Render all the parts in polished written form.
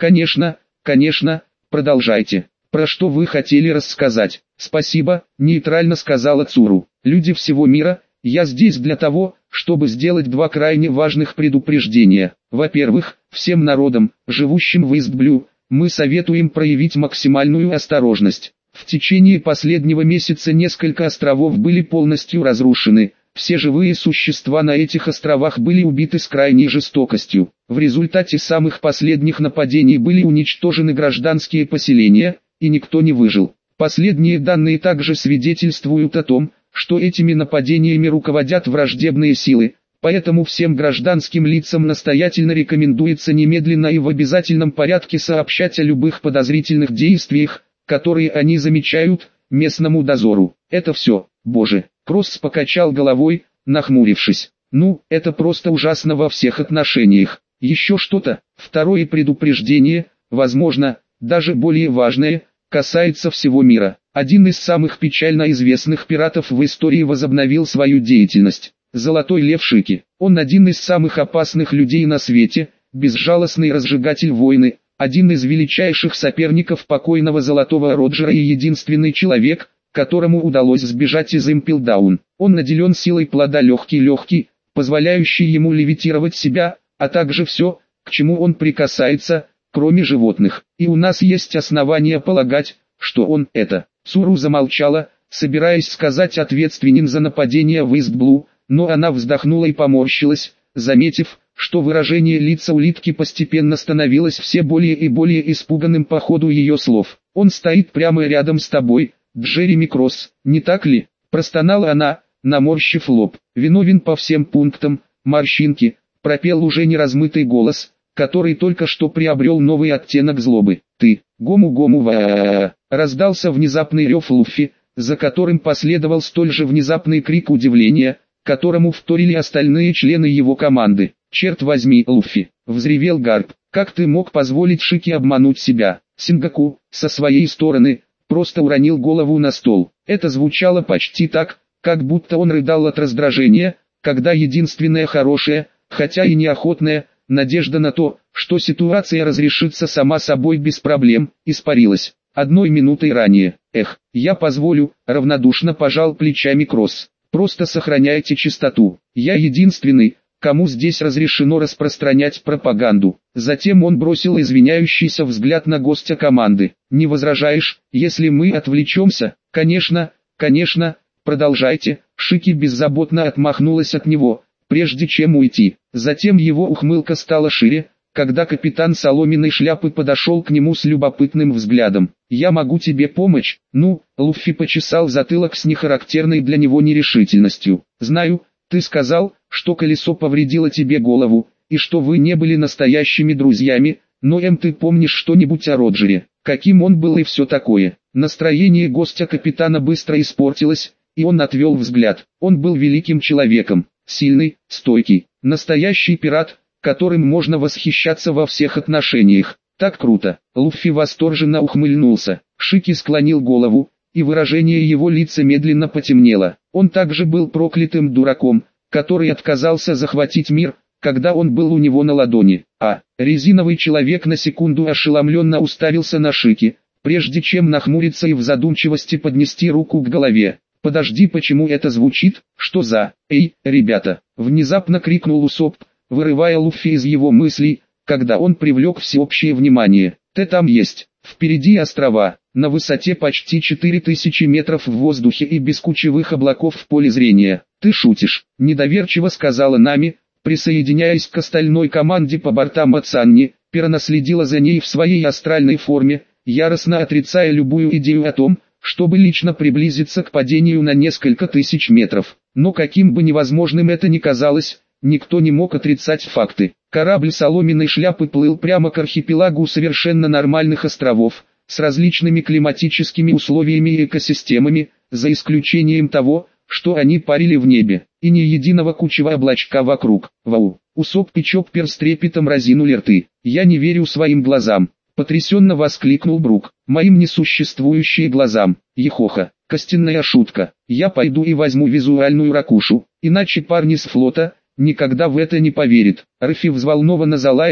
Конечно, конечно, продолжайте. Про что вы хотели рассказать? Спасибо, нейтрально сказала Цуру. Люди всего мира, я здесь для того, чтобы сделать два крайне важных предупреждения. Во-первых, всем народам, живущим в Истблю, мы советуем проявить максимальную осторожность. В течение последнего месяца несколько островов были полностью разрушены. Все живые существа на этих островах были убиты с крайней жестокостью. В результате самых последних нападений были уничтожены гражданские поселения, и никто не выжил. Последние данные также свидетельствуют о том, что этими нападениями руководят враждебные силы, поэтому всем гражданским лицам настоятельно рекомендуется немедленно и в обязательном порядке сообщать о любых подозрительных действиях, которые они замечают, местному дозору. Это все, Боже. Кросс покачал головой, нахмурившись. Ну, это просто ужасно во всех отношениях. Еще что-то, второе предупреждение, возможно, даже более важное, касается всего мира. Один из самых печально известных пиратов в истории возобновил свою деятельность. Золотой Лев Шики. Он один из самых опасных людей на свете, безжалостный разжигатель войны, один из величайших соперников покойного Золотого Роджера и единственный человек, которому удалось сбежать из Импелдаун. Он наделен силой плода легкий, позволяющий ему левитировать себя, а также все, к чему он прикасается, кроме животных. И у нас есть основания полагать, что он это. Цуру замолчала, собираясь сказать ответственен за нападение в Истблу, но она вздохнула и поморщилась, заметив, что выражение лица улитки постепенно становилось все более и более испуганным по ходу ее слов. «Он стоит прямо рядом с тобой, Джереми Кросс, не так ли?» Простонала она, наморщив лоб. «Виновен по всем пунктам, морщинки», пропел уже неразмытый голос, который только что приобрел новый оттенок злобы. «Ты, гому-гому-ва!» Раздался внезапный рев Луффи, за которым последовал столь же внезапный крик удивления, которому вторили остальные члены его команды. «Черт возьми, Луффи!» — взревел Гарп. «Как ты мог позволить Шики обмануть себя?» Сингаку, со своей стороны, просто уронил голову на стол. Это звучало почти так, как будто он рыдал от раздражения, когда единственная хорошая, хотя и неохотная, надежда на то, что ситуация разрешится сама собой без проблем, испарилась. Одной минутой ранее. Я позволю, равнодушно пожал плечами Кросс. Просто сохраняйте чистоту. Я единственный, кому здесь разрешено распространять пропаганду. Затем он бросил извиняющийся взгляд на гостя команды. «Не возражаешь, если мы отвлечемся?» «Конечно, продолжайте». Шики беззаботно отмахнулась от него, прежде чем уйти. Затем его ухмылка стала шире, когда капитан соломенной шляпы подошел к нему с любопытным взглядом. «Я могу тебе помочь?» Луффи почесал затылок с нехарактерной для него нерешительностью. «Знаю, ты сказал, что колесо повредило тебе голову, и что вы не были настоящими друзьями, но ты помнишь что-нибудь о Роджере, каким он был и все такое?» Настроение гостя капитана быстро испортилось, и он отвел взгляд. Он был великим человеком, сильный, стойкий, настоящий пират, которым можно восхищаться во всех отношениях. Так круто. Луффи восторженно ухмыльнулся. Шики склонил голову, и выражение его лица медленно потемнело. Он также был проклятым дураком, который отказался захватить мир, когда он был у него на ладони. Резиновый человек на секунду ошеломленно уставился на Шики, прежде чем нахмуриться и в задумчивости поднести руку к голове. «Подожди, почему это звучит? Что за... Эй, ребята!» Внезапно крикнул Усоп, вырывая Луффи из его мыслей, когда он привлек всеобщее внимание. «Ты там есть, впереди острова, на высоте почти 4000 метров в воздухе и без кучевых облаков в поле зрения. Ты шутишь?» Недоверчиво сказала Нами, присоединяясь к остальной команде по бортам Ацанни. Пирана следила за ней в своей астральной форме, яростно отрицая любую идею о том, чтобы лично приблизиться к падению на несколько тысяч метров. Но каким бы невозможным это ни казалось, никто не мог отрицать факты. Корабль соломенной шляпы плыл прямо к архипелагу совершенно нормальных островов, с различными климатическими условиями и экосистемами, за исключением того, что они парили в небе, и ни единого кучевого облачка вокруг. Вау! Усоп и Чоппер с трепетом разинули рты. «Я не верю своим глазам!» Потрясенно воскликнул Брук. «Моим несуществующие глазам!» Ехоха. Костяная шутка. «Я пойду и возьму визуальную ракушу, иначе парни с флота никогда в это не поверят». Рафи взволнованно залаяла,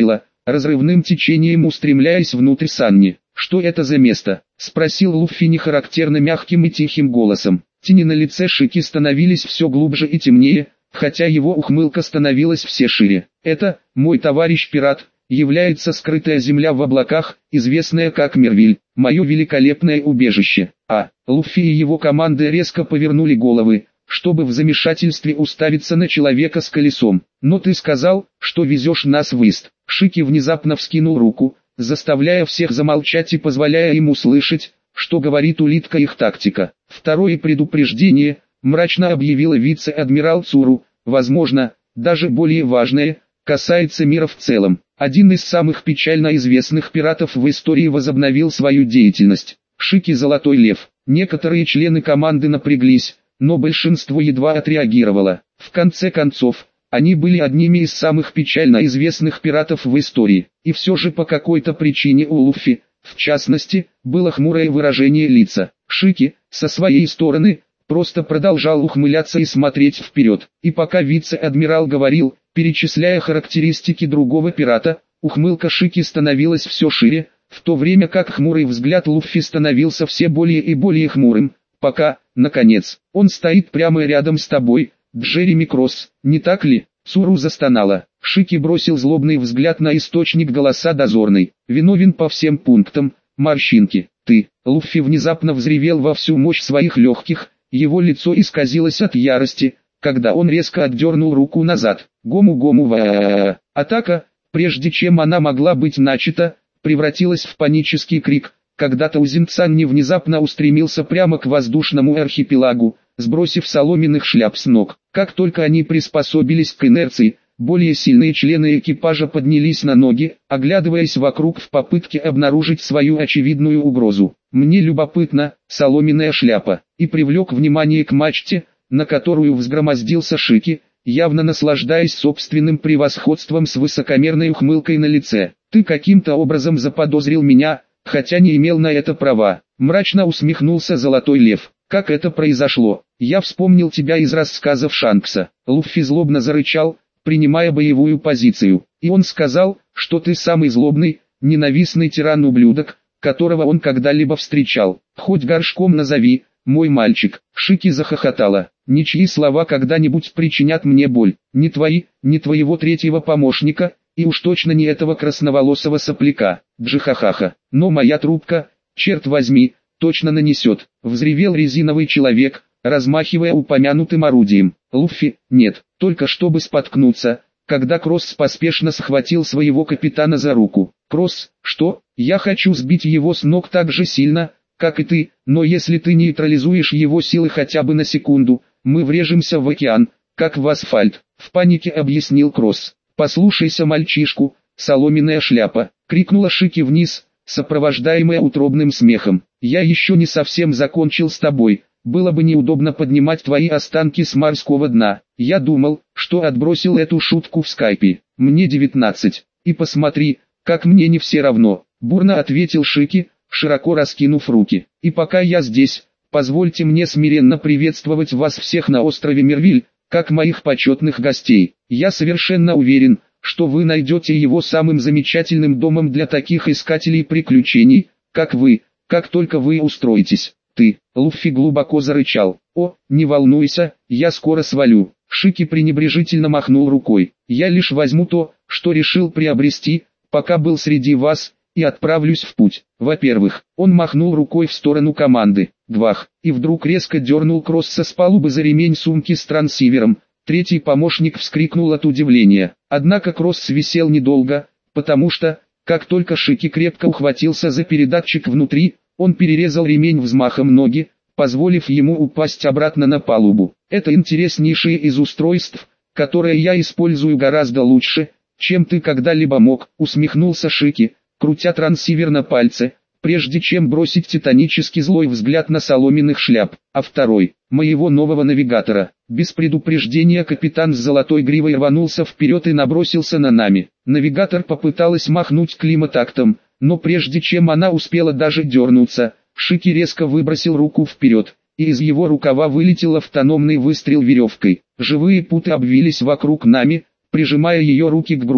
разрывным течением устремляясь внутрь Санни. «Что это за место?» — спросил Луффи нехарактерно мягким и тихим голосом. Тени на лице Шики становились все глубже и темнее, хотя его ухмылка становилась все шире. «Это, мой товарищ пират, является скрытая земля в облаках, известная как Мервиль, мое великолепное убежище». Луффи и его команда резко повернули головы, чтобы в замешательстве уставиться на человека с колесом. «Но ты сказал, что везешь нас в Ист». Шики внезапно вскинул руку, заставляя всех замолчать и позволяя им услышать, что говорит улитка их тактика. «Второе предупреждение», — мрачно объявила вице-адмирал Цуру, «возможно, даже более важное, касается мира в целом. Один из самых печально известных пиратов в истории возобновил свою деятельность. Шики Золотой Лев». Некоторые члены команды напряглись, но большинство едва отреагировало. В конце концов, они были одними из самых печально известных пиратов в истории, и все же по какой-то причине у Луффи, в частности, было хмурое выражение лица. Шики, со своей стороны, просто продолжал ухмыляться и смотреть вперед. И пока вице-адмирал говорил, перечисляя характеристики другого пирата, ухмылка Шики становилась все шире, в то время как хмурый взгляд Луффи становился все более и более хмурым, пока, наконец, он стоит прямо рядом с тобой, Джереми Кросс, не так ли? Цуру застонала. Шики бросил злобный взгляд на источник голоса дозорный. «Виновен по всем пунктам, морщинки. Ты». Луффи внезапно взревел во всю мощь своих легких, его лицо исказилось от ярости, когда он резко отдернул руку назад. Гому-гому-ва. Атака, прежде чем она могла быть начата, превратилась в панический крик, когда Таузенцанни внезапно устремился прямо к воздушному архипелагу, сбросив соломенных шляп с ног. Как только они приспособились к инерции, более сильные члены экипажа поднялись на ноги, оглядываясь вокруг в попытке обнаружить свою очевидную угрозу. «Мне любопытно, соломенная шляпа», и привлек внимание к мачте, на которую взгромоздился Шики, явно наслаждаясь собственным превосходством с высокомерной ухмылкой на лице. «Ты каким-то образом заподозрил меня, хотя не имел на это права», мрачно усмехнулся Золотой Лев. «Как это произошло? Я вспомнил тебя из рассказов Шанкса». Луффи злобно зарычал, принимая боевую позицию. «И он сказал, что ты самый злобный, ненавистный тиран-ублюдок, которого он когда-либо встречал. Хоть горшком назови, мой мальчик». Шики захохотала. «Ничьи слова когда-нибудь причинят мне боль. Ни твои, ни твоего третьего помощника, и уж точно не этого красноволосого сопляка. Джихахаха. Но моя трубка, черт возьми, точно нанесет», — взревел резиновый человек, размахивая упомянутым орудием. Луффи, нет, только чтобы споткнуться, когда Кросс поспешно схватил своего капитана за руку. «Кросс, что? Я хочу сбить его с ног так же сильно, как и ты, но если ты нейтрализуешь его силы хотя бы на секунду, мы врежемся в океан, как в асфальт», — в панике объяснил Кросс. «Послушайся мальчишку, соломенная шляпа», — крикнула Шики вниз, сопровождаемая утробным смехом. «Я еще не совсем закончил с тобой, было бы неудобно поднимать твои останки с морского дна. Я думал, что отбросил эту шутку в скайпе. Мне 19, и посмотри, как мне не все равно», — бурно ответил Шики, широко раскинув руки. «И пока я здесь, позвольте мне смиренно приветствовать вас всех на острове Мервиль, как моих почетных гостей. Я совершенно уверен, что вы найдете его самым замечательным домом для таких искателей приключений, как вы, как только вы устроитесь». «Ты», — Луффи глубоко зарычал. «О, не волнуйся, я скоро свалю». Шики пренебрежительно махнул рукой. «Я лишь возьму то, что решил приобрести, пока был среди вас, и отправлюсь в путь». Во-первых, он махнул рукой в сторону команды. Гвах, и вдруг резко дернул Кросса с палубы за ремень сумки с трансивером. Третий помощник вскрикнул от удивления. Однако Кросс висел недолго, потому что, как только Шики крепко ухватился за передатчик внутри, он перерезал ремень взмахом ноги, позволив ему упасть обратно на палубу. «Это интереснейшее из устройств, которое я использую гораздо лучше, чем ты когда-либо мог», — усмехнулся Шики, крутя трансивер на пальце, прежде чем бросить титанически злой взгляд на соломенных шляп. «А второй, моего нового навигатора». Без предупреждения капитан с золотой гривой рванулся вперед и набросился на нами. Навигатор попыталась махнуть климатактом, но прежде чем она успела даже дернуться, Шики резко выбросил руку вперед, и из его рукава вылетел автономный выстрел веревкой. Живые путы обвились вокруг нами, прижимая ее руки к груди,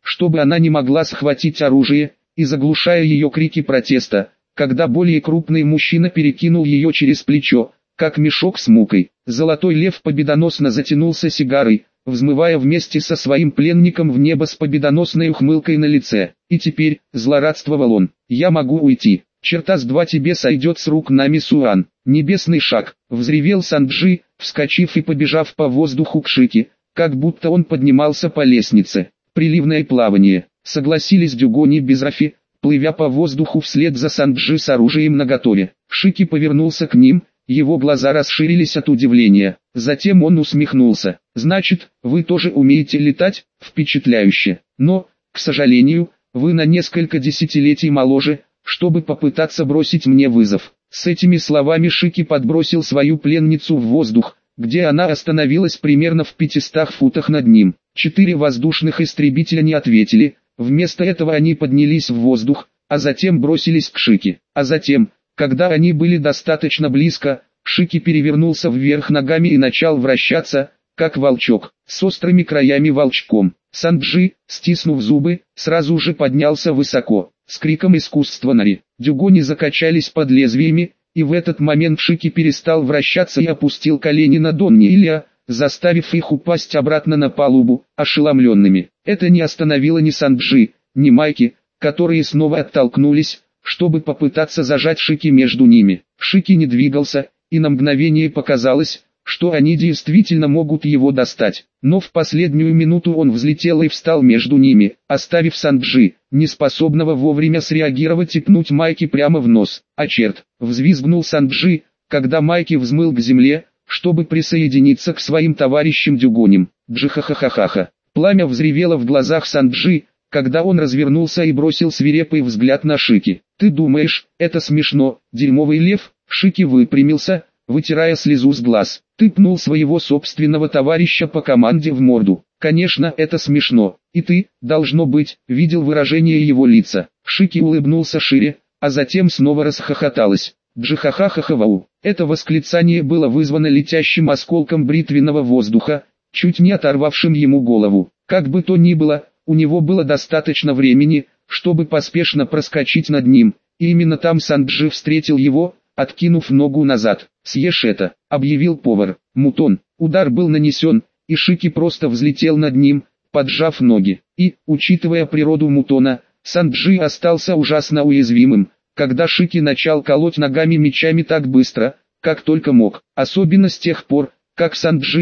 чтобы она не могла схватить оружие, и заглушая ее крики протеста, когда более крупный мужчина перекинул ее через плечо, как мешок с мукой. Золотой лев победоносно затянулся сигарой, взмывая вместе со своим пленником в небо с победоносной ухмылкой на лице. И теперь, злорадствовал он, я могу уйти. Черта с два тебе сойдет с рук нами, Суан. Небесный шаг, взревел Санджи, вскочив и побежав по воздуху к Шике, как будто он поднимался по лестнице. Приливное плавание, согласились Дюгонь и Безрафи, плывя по воздуху вслед за Санджи с оружием наготове. Шики повернулся к ним, его глаза расширились от удивления. Затем он усмехнулся. «Значит, вы тоже умеете летать? Впечатляюще. Но, к сожалению, вы на несколько десятилетий моложе, чтобы попытаться бросить мне вызов». С этими словами Шики подбросил свою пленницу в воздух, где она остановилась примерно в 500 футах над ним. 4 воздушных истребителя не ответили, вместо этого они поднялись в воздух, а затем бросились к Шики. А затем, когда они были достаточно близко, Шики перевернулся вверх ногами и начал вращаться, как волчок, с острыми краями волчком. Санджи, стиснув зубы, сразу же поднялся высоко, с криком искусства Нари. Дюгони закачались под лезвиями, и в этот момент Шики перестал вращаться и опустил колени на Донни и Лиа, заставив их упасть обратно на палубу, ошеломленными. Это не остановило ни Санджи, ни Майки, которые снова оттолкнулись, чтобы попытаться зажать Шики между ними. Шики не двигался, и на мгновение показалось, что они действительно могут его достать. Но в последнюю минуту он взлетел и встал между ними, оставив Санджи, неспособного вовремя среагировать и пнуть Майки прямо в нос. «А черт!» — взвизгнул Санджи, когда Майки взмыл к земле, чтобы присоединиться к своим товарищам Дюгоням. Джихахахахаха. Пламя взревело в глазах Санджи, когда он развернулся и бросил свирепый взгляд на Шики. «Ты думаешь, это смешно, дерьмовый лев?» Шики выпрямился, вытирая слезу с глаз. «Ты пнул своего собственного товарища по команде в морду. Конечно, это смешно. И ты, должно быть, видел выражение его лица». Шики улыбнулся шире, а затем снова расхохоталась. Джихахахахавау. Это восклицание было вызвано летящим осколком бритвенного воздуха, чуть не оторвавшим ему голову. Как бы то ни было, у него было достаточно времени, чтобы поспешно проскочить над ним, и именно там Санджи встретил его, откинув ногу назад. «Съешь это», — объявил повар. Мутон. Удар был нанесен, и Шики просто взлетел над ним, поджав ноги. И, учитывая природу Мутона, Санджи остался ужасно уязвимым, когда Шики начал колоть ногами мечами так быстро, как только мог. Особенно с тех пор, как Санджи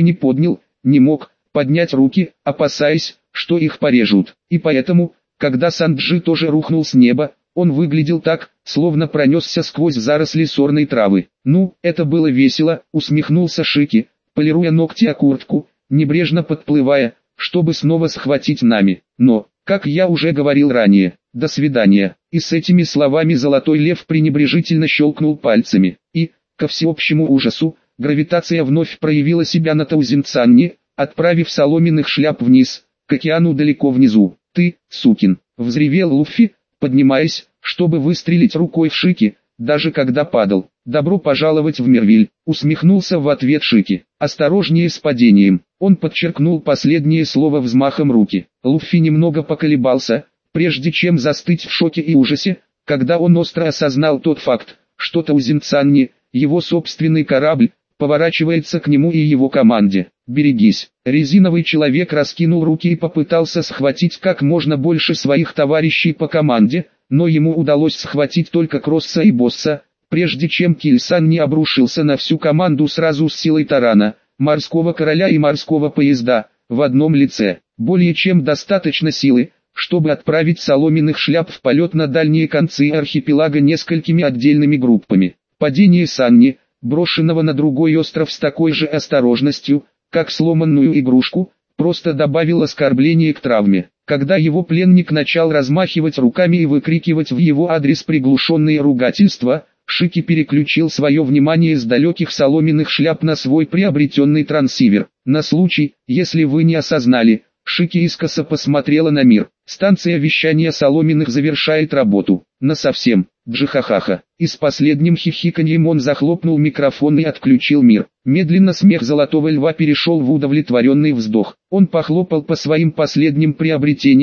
не мог поднять руки, опасаясь, что их порежут. И поэтому, когда Санджи тоже рухнул с неба, он выглядел так, словно пронесся сквозь заросли сорной травы. «Ну, это было весело», — усмехнулся Шики, полируя ногти о куртку, небрежно подплывая, чтобы снова схватить нами. «Но, как я уже говорил ранее, до свидания». И с этими словами Золотой Лев пренебрежительно щелкнул пальцами. И, ко всеобщему ужасу, гравитация вновь проявила себя на Таузенцанне, отправив соломенных шляп вниз, к океану далеко внизу. «Ты, сукин!» — взревел Луффи, поднимаясь, чтобы выстрелить рукой в Шики, даже когда падал. «Добро пожаловать в Мервиль», — усмехнулся в ответ Шики. «Осторожнее с падением». Он подчеркнул последнее слово взмахом руки. Луффи немного поколебался, прежде чем застыть в шоке и ужасе, когда он остро осознал тот факт, что Таузенцанне, его собственный корабль, поворачивается к нему и его команде. «Берегись!» Резиновый человек раскинул руки и попытался схватить как можно больше своих товарищей по команде, но ему удалось схватить только Кросса и Босса, прежде чем Кильсан не обрушился на всю команду сразу с силой тарана, морского короля и морского поезда, в одном лице. Более чем достаточно силы, чтобы отправить соломенных шляп в полет на дальние концы архипелага несколькими отдельными группами. Падение Санни, брошенного на другой остров с такой же осторожностью, как сломанную игрушку, просто добавил оскорбление к травме. Когда его пленник начал размахивать руками и выкрикивать в его адрес приглушенные ругательства, Шики переключил свое внимание с далеких соломенных шляп на свой приобретенный трансивер. На случай, если вы не осознали, Шики искоса посмотрела на мир. Станция вещания соломенных завершает работу. Насовсем. Джихахаха. И с последним хихиканьем он захлопнул микрофон и отключил мир. Медленно смех Золотого Льва перешел в удовлетворенный вздох. Он похлопал по своим последним приобретениям,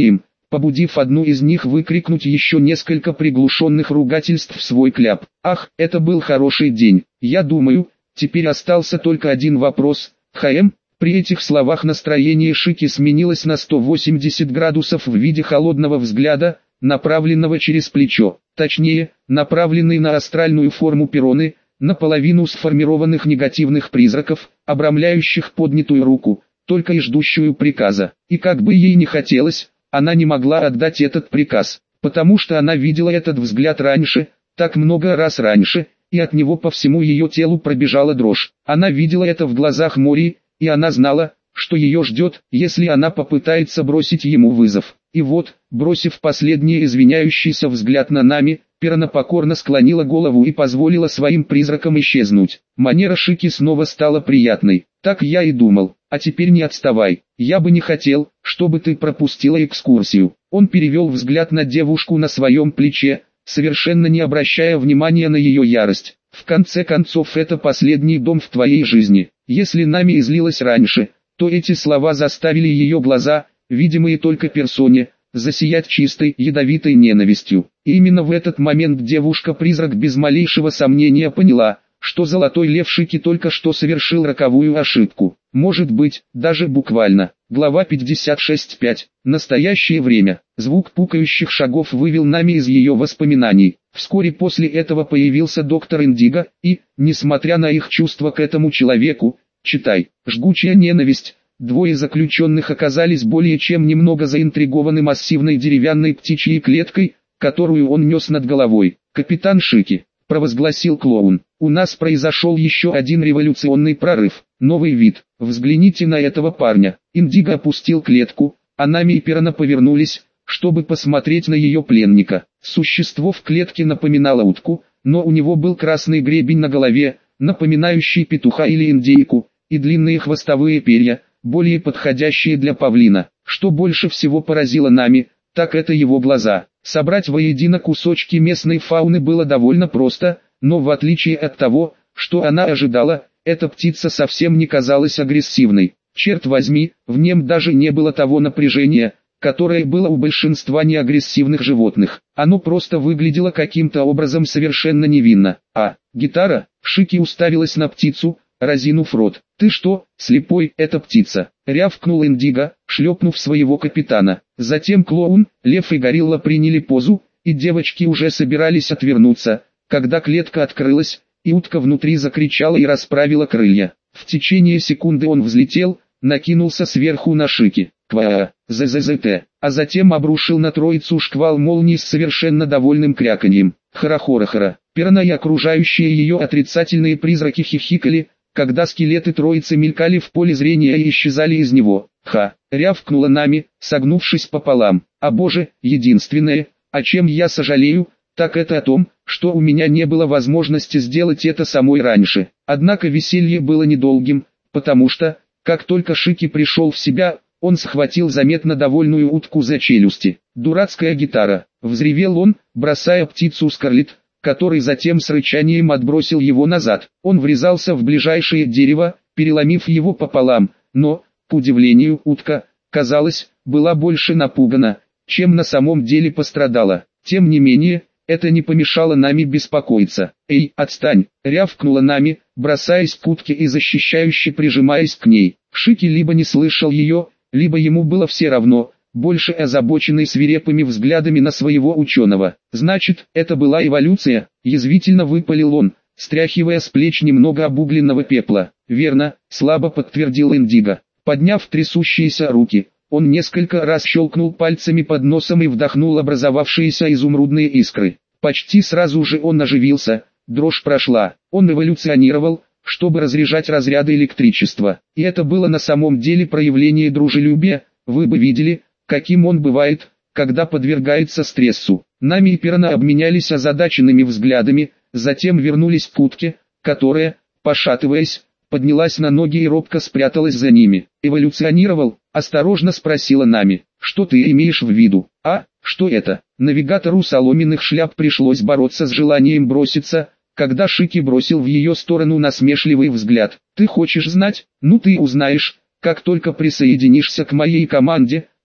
побудив одну из них выкрикнуть еще несколько приглушенных ругательств в свой кляп. Ах, это был хороший день. Я думаю, теперь остался только один вопрос. ХМ? При этих словах настроение Шики сменилось на 180 градусов в виде холодного взгляда, направленного через плечо. Точнее, направленный на астральную форму Перроны, наполовину сформированных негативных призраков, обрамляющих поднятую руку, только и ждущую приказа. И как бы ей не хотелось, она не могла отдать этот приказ, потому что она видела этот взгляд раньше, так много раз раньше, и от него по всему ее телу пробежала дрожь. Она видела это в глазах Мори, и она знала, что ее ждет, если она попытается бросить ему вызов. И вот, бросив последний извиняющийся взгляд на Нами, Перрона покорно склонила голову и позволила своим призракам исчезнуть. Манера Шики снова стала приятной. Так я и думал. А теперь не отставай. Я бы не хотел, чтобы ты пропустила экскурсию. Он перевел взгляд на девушку на своем плече, совершенно не обращая внимания на ее ярость. В конце концов, это последний дом в твоей жизни. Если Нами излилась раньше, то эти слова заставили ее глаза, видимые только персоне, засиять чистой, ядовитой ненавистью. И именно в этот момент девушка-призрак без малейшего сомнения поняла, что Золотой Лев Шики только что совершил роковую ошибку. Может быть, даже буквально. Глава 56.5. Настоящее время. Звук пукающих шагов вывел Нами из ее воспоминаний. Вскоре после этого появился доктор Индиго, и, несмотря на их чувства к этому человеку, читай, жгучая ненависть, двое заключенных оказались более чем немного заинтригованы массивной деревянной птичьей клеткой, которую он нес над головой. «Капитан Шики», — провозгласил клоун, — «у нас произошел еще один революционный прорыв, новый вид. Взгляните на этого парня». Индиго опустил клетку, а Нами и Перрона повернулись, чтобы посмотреть на ее пленника. Существо в клетке напоминало утку, но у него был красный гребень на голове, напоминающий петуха или индейку, и длинные хвостовые перья, более подходящие для павлина. Что больше всего поразило Нами, так это его глаза. Собрать воедино кусочки местной фауны было довольно просто, но в отличие от того, что она ожидала, эта птица совсем не казалась агрессивной. Черт возьми, в нем даже не было того напряжения, которое было у большинства неагрессивных животных. Оно просто выглядело каким-то образом совершенно невинно. А, гитара? Шики уставилась на птицу, разинув рот. «Ты что, слепой, это птица?» — рявкнул Индиго, шлепнув своего капитана. Затем клоун, лев и горилла приняли позу, и девочки уже собирались отвернуться, когда клетка открылась, и утка внутри закричала и расправила крылья. В течение секунды он взлетел, накинулся сверху на Шики. «Ква! ЗЗЗТ!» А затем обрушил на троицу шквал молний с совершенно довольным кряканьем. Хара-хора-хора. Перрона и окружающие ее отрицательные призраки хихикали, когда скелеты троицы мелькали в поле зрения и исчезали из него. «Ха!» — рявкнула Нами, согнувшись пополам. «А боже, единственное, о чем я сожалею, так это о том, что у меня не было возможности сделать это самой раньше». Однако веселье было недолгим, потому что, как только Шики пришел в себя, он схватил заметно довольную утку за челюсти. «Дурацкая гитара!» — взревел он, бросая птицу Скарлетт, который затем с рычанием отбросил его назад. Он врезался в ближайшее дерево, переломив его пополам, но, к удивлению, утка, казалось, была больше напугана, чем на самом деле пострадала. Тем не менее, это не помешало Нами беспокоиться. «Эй, отстань!» — рявкнула Нами, бросаясь к утке и защищающе прижимаясь к ней. Шики либо не слышал ее, либо ему было все равно, больше озабоченный свирепыми взглядами на своего ученого. «Значит, это была эволюция?» — язвительно выпалил он, стряхивая с плеч немного обугленного пепла. «Верно», — слабо подтвердил Индиго. Подняв трясущиеся руки, он несколько раз щелкнул пальцами под носом и вдохнул образовавшиеся изумрудные искры. Почти сразу же он оживился, дрожь прошла. Он эволюционировал, чтобы разряжать разряды электричества. И это было на самом деле проявление дружелюбия. Вы бы видели, каким он бывает, когда подвергается стрессу. Нами и Перрона обменялись озадаченными взглядами, затем вернулись к утке, которая, пошатываясь, поднялась на ноги и робко спряталась за ними. «Эволюционировал?» – осторожно спросила Нами. «Что ты имеешь в виду? А, что это?» Навигатору соломенных шляп пришлось бороться с желанием броситься, когда Шики бросил в ее сторону насмешливый взгляд. «Ты хочешь знать? Ну ты узнаешь, как только присоединишься к моей команде»,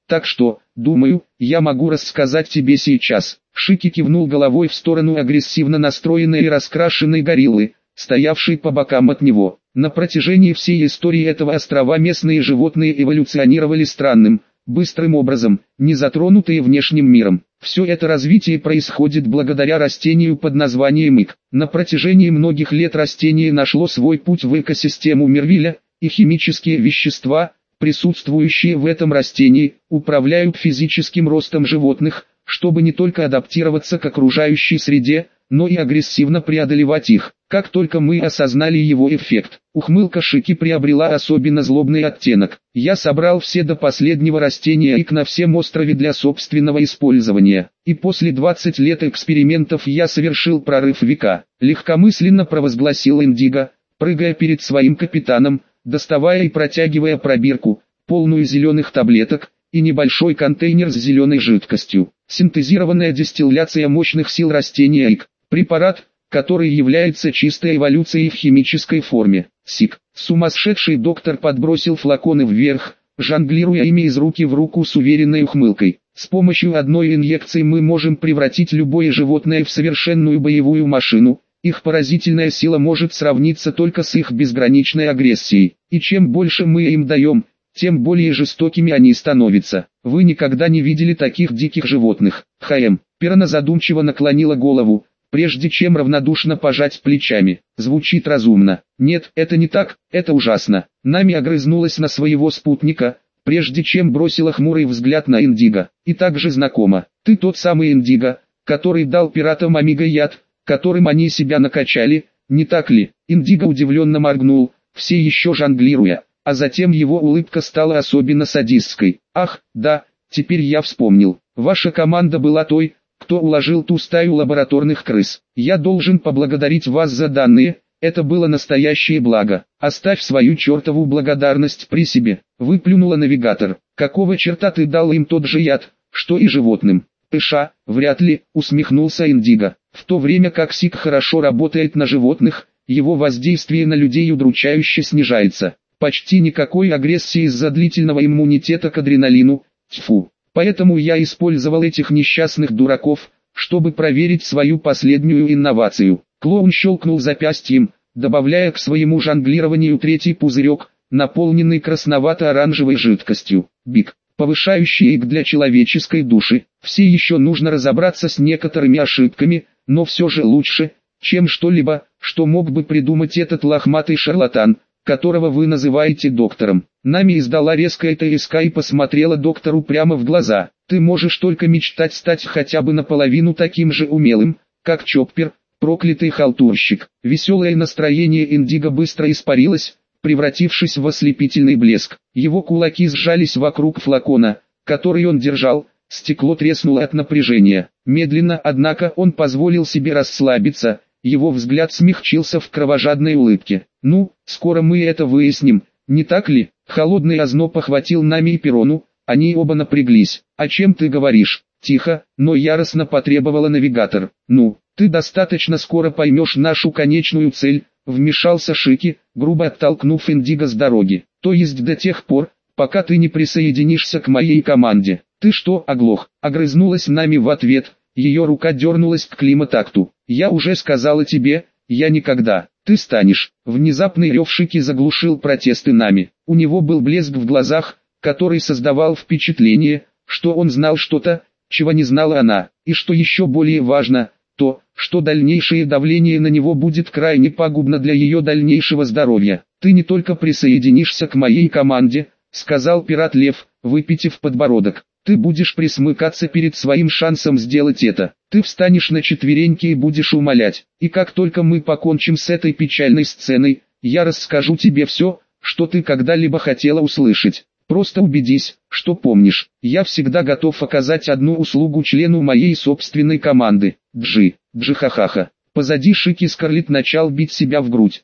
Так что, думаю, я могу рассказать тебе сейчас. Шики кивнул головой в сторону агрессивно настроенной и раскрашенной гориллы, стоявшей по бокам от него. На протяжении всей истории этого острова местные животные эволюционировали странным, быстрым образом, не затронутые внешним миром. Все это развитие происходит благодаря растению под названием ик. На протяжении многих лет растение нашло свой путь в экосистему Мервиля, и химические вещества, присутствующие в этом растении, управляют физическим ростом животных, чтобы не только адаптироваться к окружающей среде, но и агрессивно преодолевать их. Как только мы осознали его эффект, ухмылка Шики приобрела особенно злобный оттенок. Я собрал все до последнего растения ик на всем острове для собственного использования. И после 20 лет экспериментов я совершил прорыв века. Легкомысленно провозгласил Индиго, прыгая перед своим капитаном, доставая и протягивая пробирку, полную зеленых таблеток, и небольшой контейнер с зеленой жидкостью. Синтезированная дистилляция мощных сил растения ик. Препарат, который является чистой эволюцией в химической форме. СИК. Сумасшедший доктор подбросил флаконы вверх, жонглируя ими из руки в руку с уверенной ухмылкой. С помощью одной инъекции мы можем превратить любое животное в совершенную боевую машину. Их поразительная сила может сравниться только с их безграничной агрессией. И чем больше мы им даем, тем более жестокими они становятся. Вы никогда не видели таких диких животных. ХМ. Пирана задумчиво наклонила голову, прежде чем равнодушно пожать плечами. Звучит разумно. Нет, это не так, это ужасно. Нами огрызнулась на своего спутника, прежде чем бросила хмурый взгляд на Индиго. И также знакомо. Ты тот самый Индиго, который дал пиратам Амиго яд, которым они себя накачали, не так ли? Индиго удивленно моргнул, все еще жонглируя, а затем его улыбка стала особенно садистской. Ах, да, теперь я вспомнил. Ваша команда была той, кто уложил ту стаю лабораторных крыс. Я должен поблагодарить вас за данные, это было настоящее благо. Оставь свою чертову благодарность при себе. Выплюнула навигатор. Какого черта ты дал им тот же яд, что и животным? Пыша, вряд ли, усмехнулся Индиго. В то время как СИК хорошо работает на животных, его воздействие на людей удручающе снижается. Почти никакой агрессии из-за длительного иммунитета к адреналину. Тьфу. Поэтому я использовал этих несчастных дураков, чтобы проверить свою последнюю инновацию. Клоун щелкнул запястьем, добавляя к своему жонглированию третий пузырек, наполненный красновато-оранжевой жидкостью. Биг. Повышающий ик для человеческой души. Все еще нужно разобраться с некоторыми ошибками, но все же лучше, чем что-либо, что мог бы придумать этот лохматый шарлатан, которого вы называете доктором. Нами издала резкое ТСК и посмотрела доктору прямо в глаза. Ты можешь только мечтать стать хотя бы наполовину таким же умелым, как Чоппер, проклятый халтурщик. Веселое настроение Индиго быстро испарилось, превратившись в ослепительный блеск. Его кулаки сжались вокруг флакона, который он держал, стекло треснуло от напряжения. Медленно, однако, он позволил себе расслабиться, его взгляд смягчился в кровожадной улыбке. Ну, скоро мы это выясним, не так ли? Холодный озноб охватил Нами и Перону, они оба напряглись. О чем ты говоришь? Тихо, но яростно потребовала навигатор. Ну, ты достаточно скоро поймешь нашу конечную цель, вмешался Шики, грубо оттолкнув Индиго с дороги. То есть до тех пор, пока ты не присоединишься к моей команде. Ты что, оглох? Огрызнулась Нами в ответ, ее рука дернулась к климатакту. Я уже сказала тебе, я никогда. Ты станешь. Внезапный рев Шики заглушил протесты Нами. У него был блеск в глазах, который создавал впечатление, что он знал что-то, чего не знала она. И что еще более важно, то, что дальнейшее давление на него будет крайне пагубно для ее дальнейшего здоровья. Ты не только присоединишься к моей команде, сказал пират Лев, выпитив подбородок. Ты будешь присмыкаться перед своим шансом сделать это. Ты встанешь на четвереньки и будешь умолять. И как только мы покончим с этой печальной сценой, я расскажу тебе все, что ты когда-либо хотела услышать. Просто убедись, что помнишь. Я всегда готов оказать одну услугу члену моей собственной команды. Джи-ха-ха-ха. Позади Шики Скарлетт начал бить себя в грудь.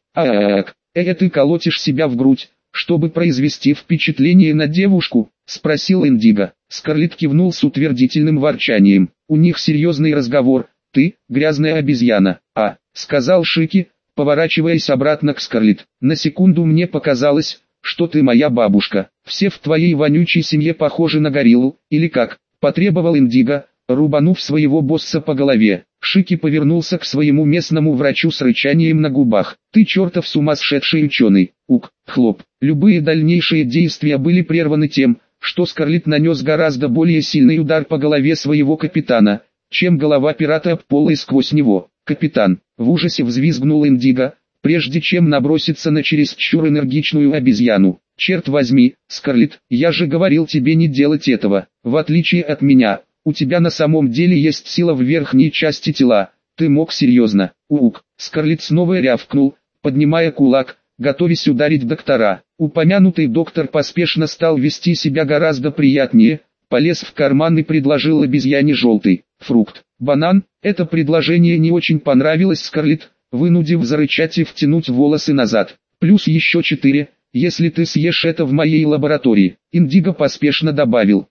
Ты колотишь себя в грудь, чтобы произвести впечатление на девушку? Спросил Индиго. Скарлетт кивнул с утвердительным ворчанием. У них серьезный разговор. Ты, грязная обезьяна. Сказал Шики, поворачиваясь обратно к Скарлетт. На секунду мне показалось, что ты моя бабушка. Все в твоей вонючей семье похожи на гориллу, или как?» – потребовал Индиго, рубанув своего босса по голове. Шики повернулся к своему местному врачу с рычанием на губах. «Ты чертов сумасшедший ученый!» Ук, хлоп. Любые дальнейшие действия были прерваны тем, что Скарлетт нанес гораздо более сильный удар по голове своего капитана, чем голова пирата об пол и сквозь него. «Капитан!» – в ужасе взвизгнул Индиго, прежде чем наброситься на чересчур энергичную обезьяну. «Черт возьми, Скарлетт, я же говорил тебе не делать этого. В отличие от меня, у тебя на самом деле есть сила в верхней части тела. Ты мог серьезно?» «Ук!» – Скарлетт снова рявкнул, поднимая кулак, готовясь ударить доктора. Упомянутый доктор поспешно стал вести себя гораздо приятнее, полез в карман и предложил обезьяне желтый фрукт. Банан. Это предложение не очень понравилось Скарлетт, вынудив зарычать и втянуть волосы назад. «Плюс еще 4, если ты съешь это в моей лаборатории», Индиго поспешно добавил.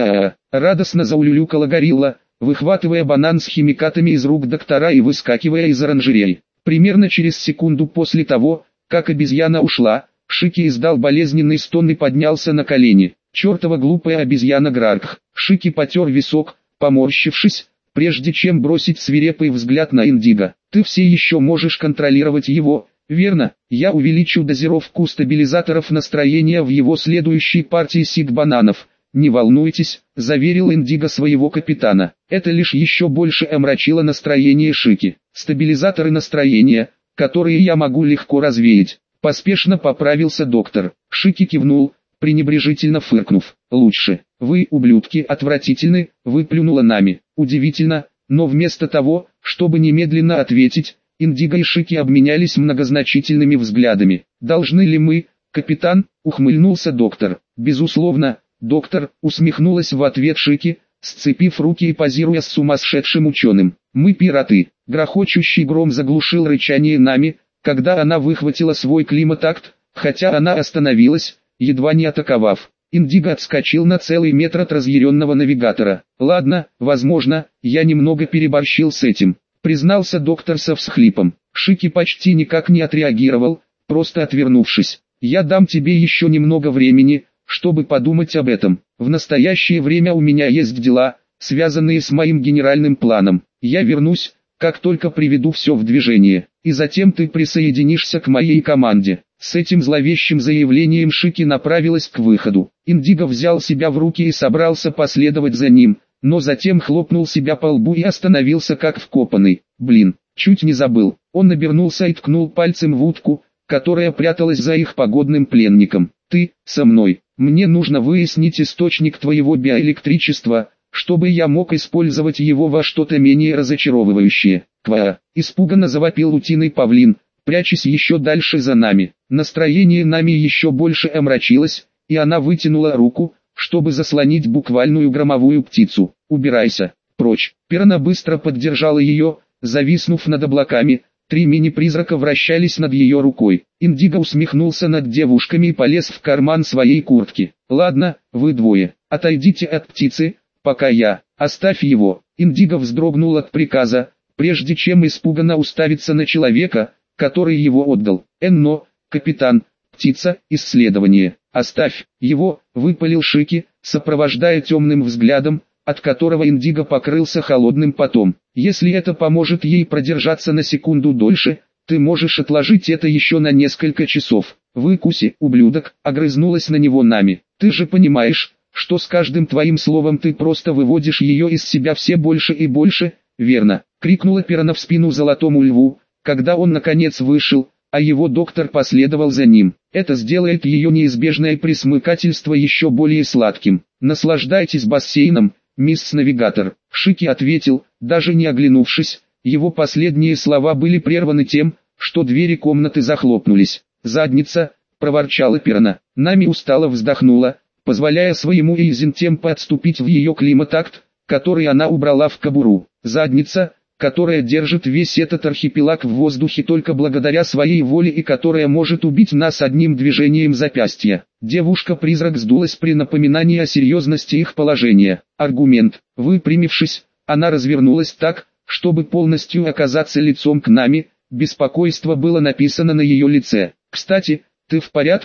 Радостно заулюлюкала горилла, выхватывая банан с химикатами из рук доктора и выскакивая из оранжереи. Примерно через секунду после того, как обезьяна ушла, Шики издал болезненный стон и поднялся на колени. «Чертова глупая обезьяна Граркх!» Шики потер висок, поморщившись, прежде чем бросить свирепый взгляд на Индиго. «Ты все еще можешь контролировать его, верно? Я увеличу дозировку стабилизаторов настроения в его следующей партии сид-бананов. Не волнуйтесь», — заверил Индиго своего капитана. Это лишь еще больше омрачило настроение Шики. «Стабилизаторы настроения, которые я могу легко развеять», — поспешно поправился доктор. Шики кивнул, пренебрежительно фыркнув. «Лучше. Вы, ублюдки, отвратительны», — выплюнула Нами. Удивительно, но вместо того, чтобы немедленно ответить, Индиго и Шики обменялись многозначительными взглядами. «Должны ли мы, капитан?» — ухмыльнулся доктор. «Безусловно, доктор», — усмехнулась в ответ Шики, сцепив руки и позируя с сумасшедшим ученым. «Мы пираты». Грохочущий гром заглушил рычание Нами, когда она выхватила свой климатакт, хотя она остановилась, едва не атаковав. Индиго отскочил на целый метр от разъяренного навигатора. «Ладно, возможно, я немного переборщил с этим», — признался доктор со всхлипом. Шики почти никак не отреагировал, просто отвернувшись. «Я дам тебе еще немного времени, чтобы подумать об этом. В настоящее время у меня есть дела, связанные с моим генеральным планом. Я вернусь, как только приведу все в движение, и затем ты присоединишься к моей команде». С этим зловещим заявлением Шики направилась к выходу. Индиго взял себя в руки и собрался последовать за ним, но затем хлопнул себя по лбу и остановился как вкопанный. «Блин, чуть не забыл». Он обернулся и ткнул пальцем в утку, которая пряталась за их погодным пленником. «Ты, со мной. Мне нужно выяснить источник твоего биоэлектричества, чтобы я мог использовать его во что-то менее разочаровывающее». «Ква!» — испуганно завопил утиный павлин, прячась еще дальше за Нами. Настроение Нами еще больше омрачилось, и она вытянула руку, чтобы заслонить буквальную громовую птицу. «Убирайся, прочь!» Пирана быстро поддержала ее, зависнув над облаками. 3 мини-призрака вращались над ее рукой. Индиго усмехнулся над девушками и полез в карман своей куртки. «Ладно, вы двое, отойдите от птицы, пока я...» «Оставь его!» Индиго вздрогнул от приказа, прежде чем испуганно уставиться на человека, который его отдал. «Энно, капитан, птица, исследование. Оставь его», — выпалил Шики, сопровождая темным взглядом, от которого Индиго покрылся холодным потом. «Если это поможет ей продержаться на секунду дольше, ты можешь отложить это еще на несколько часов». «Выкуси, ублюдок», — огрызнулась на него Нами. «Ты же понимаешь, что с каждым твоим словом ты просто выводишь ее из себя все больше и больше, верно?» — крикнула Пирана в спину золотому льву, когда он наконец вышел, а его доктор последовал за ним. «Это сделает ее неизбежное пресмыкательство еще более сладким. Наслаждайтесь бассейном, мисс Навигатор». Шики ответил, даже не оглянувшись. Его последние слова были прерваны тем, что двери комнаты захлопнулись. «Задница», — проворчала Пирана. Нами устало вздохнула, позволяя своему Эйзентемпу отступить в ее климатакт, который она убрала в кобуру. «Задница», которая держит весь этот архипелаг в воздухе только благодаря своей воле и которая может убить нас одним движением запястья. Девушка-призрак сдулась при напоминании о серьезности их положения. Аргумент. Выпрямившись, она развернулась так, чтобы полностью оказаться лицом к Нами. Беспокойство было написано на ее лице. «Кстати, ты в порядке?»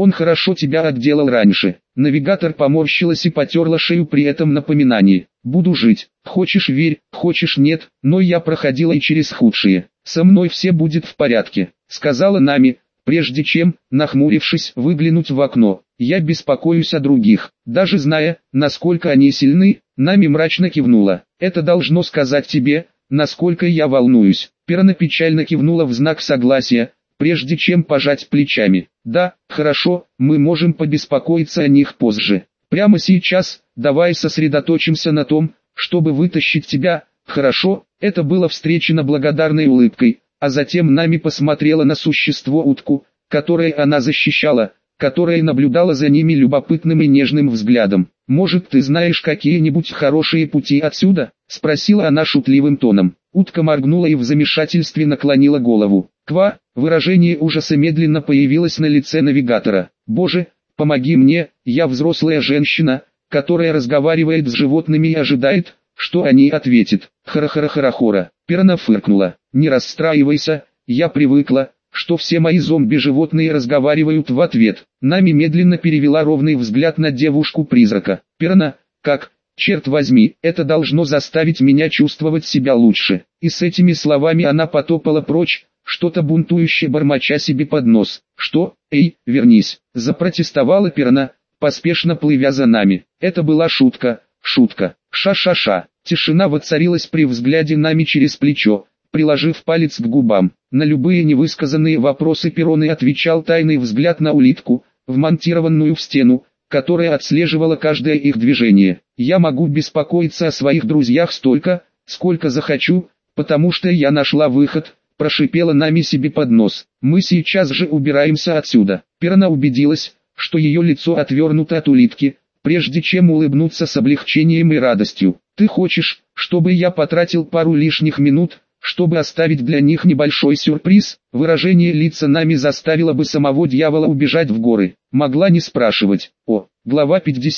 Он хорошо тебя отделал раньше. Навигатор поморщилась и потерла шею при этом напоминании. Буду жить. Хочешь верь, хочешь нет, но я проходила и через худшие. Со мной все будет в порядке, сказала Нами, прежде чем, нахмурившись, выглянуть в окно. Я беспокоюсь о других. Даже зная, насколько они сильны, Нами мрачно кивнула. Это должно сказать тебе, насколько я волнуюсь. Пирана печально кивнула в знак согласия, прежде чем пожать плечами. Да, хорошо, мы можем побеспокоиться о них позже. Прямо сейчас, давай сосредоточимся на том, чтобы вытащить тебя. Хорошо, это было встречено благодарной улыбкой, а затем Нами посмотрела на существо-утку, которое она защищала, которая наблюдала за ними любопытным и нежным взглядом. «Может, ты знаешь какие-нибудь хорошие пути отсюда?» — спросила она шутливым тоном. Утка моргнула и в замешательстве наклонила голову. «Ква!» — выражение ужаса медленно появилось на лице навигатора. «Боже, помоги мне, я взрослая женщина, которая разговаривает с животными и ожидает, что они ответят». «Хара-хара-хара-хора!» — Пирана фыркнула. «Не расстраивайся, я привыкла, что все мои зомби-животные разговаривают в ответ». Нами медленно перевела ровный взгляд на девушку-призрака. «Пирана, как, черт возьми, это должно заставить меня чувствовать себя лучше». И с этими словами она потопала прочь, что-то бунтующе бормоча себе под нос. «Что? Эй, вернись!» — запротестовала Пирана, поспешно плывя за Нами. Это была шутка, шутка. Ша-ша-ша. Тишина воцарилась при взгляде Нами через плечо, приложив палец к губам. На любые невысказанные вопросы Пироны отвечал тайный взгляд на улитку, вмонтированную в стену, которая отслеживала каждое их движение. «Я могу беспокоиться о своих друзьях столько, сколько захочу, потому что я нашла выход», — прошипела Нами себе под нос. «Мы сейчас же убираемся отсюда». Пирана убедилась, что ее лицо отвернуто от улитки, прежде чем улыбнуться с облегчением и радостью. «Ты хочешь, чтобы я потратил пару лишних минут, чтобы оставить для них небольшой сюрприз?» Выражение лица Нами заставило бы самого дьявола убежать в горы. Могла не спрашивать. Глава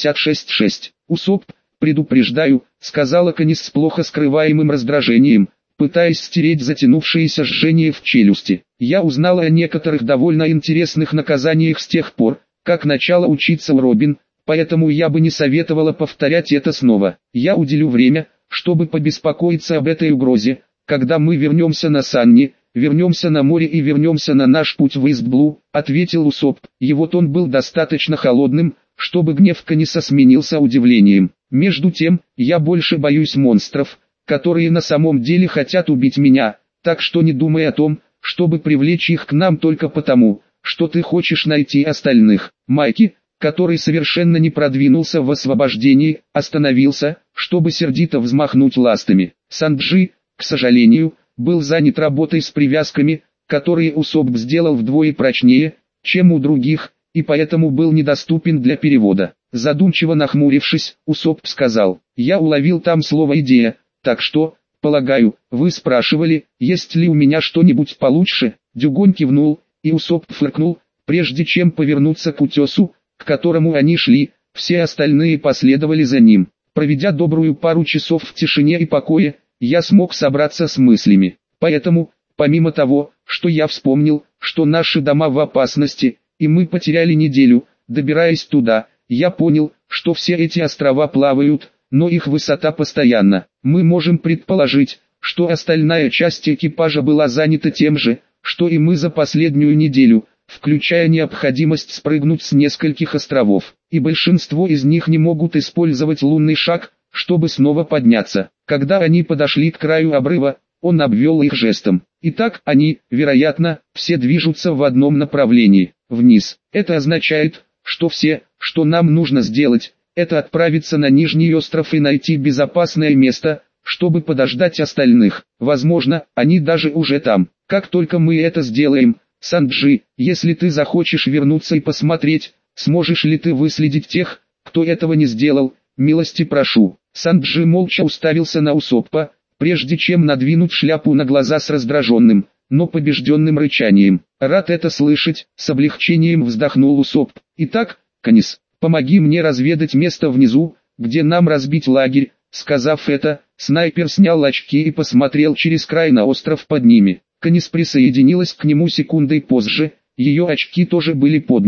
56.6. «Усоп, предупреждаю», — сказала Канис с плохо скрываемым раздражением, пытаясь стереть затянувшееся жжение в челюсти. «Я узнала о некоторых довольно интересных наказаниях с тех пор, как начала учиться у Робин, поэтому я бы не советовала повторять это снова. Я уделю время, чтобы побеспокоиться об этой угрозе, когда мы вернемся на Санни, вернемся на море и вернемся на наш путь в Истблу», — ответил Усоп. Его тон был достаточно холодным, чтобы гнев Каниса сменился удивлением. «Между тем, я больше боюсь монстров, которые на самом деле хотят убить меня, так что не думай о том, чтобы привлечь их к нам только потому, что ты хочешь найти остальных». Майки, который совершенно не продвинулся в освобождении, остановился, чтобы сердито взмахнуть ластами. Санджи, к сожалению, был занят работой с привязками, которые Усоп сделал вдвое прочнее, чем у других, и поэтому был недоступен для перевода. Задумчиво нахмурившись, Усоп сказал: «Я уловил там слово «идея», так что, полагаю, вы спрашивали, есть ли у меня что-нибудь получше?» Дюгонь кивнул, и Усоп фыркнул, прежде чем повернуться к утесу, к которому они шли. Все остальные последовали за ним. Проведя добрую пару часов в тишине и покое, я смог собраться с мыслями. Поэтому, помимо того, что я вспомнил, что наши дома в опасности, и мы потеряли неделю, добираясь туда, я понял, что все эти острова плавают, но их высота постоянна. Мы можем предположить, что остальная часть экипажа была занята тем же, что и мы за последнюю неделю, включая необходимость спрыгнуть с нескольких островов, и большинство из них не могут использовать лунный шаг, чтобы снова подняться. Когда они подошли к краю обрыва, он обвел их жестом. Итак, они, вероятно, все движутся в одном направлении, вниз. Это означает, что все, что нам нужно сделать, это отправиться на Нижний остров и найти безопасное место, чтобы подождать остальных. Возможно, они даже уже там. Как только мы это сделаем, Санджи, если ты захочешь вернуться и посмотреть, сможешь ли ты выследить тех, кто этого не сделал, милости прошу». Санджи молча уставился на Усоппа, прежде чем надвинуть шляпу на глаза с раздраженным, но побежденным рычанием. «Рад это слышать», — с облегчением вздохнул Усопп. «Итак, Канис, помоги мне разведать место внизу, где нам разбить лагерь». Сказав это, снайпер снял очки и посмотрел через край на остров под ними. Канис присоединилась к нему секундой позже, ее очки тоже были подняты.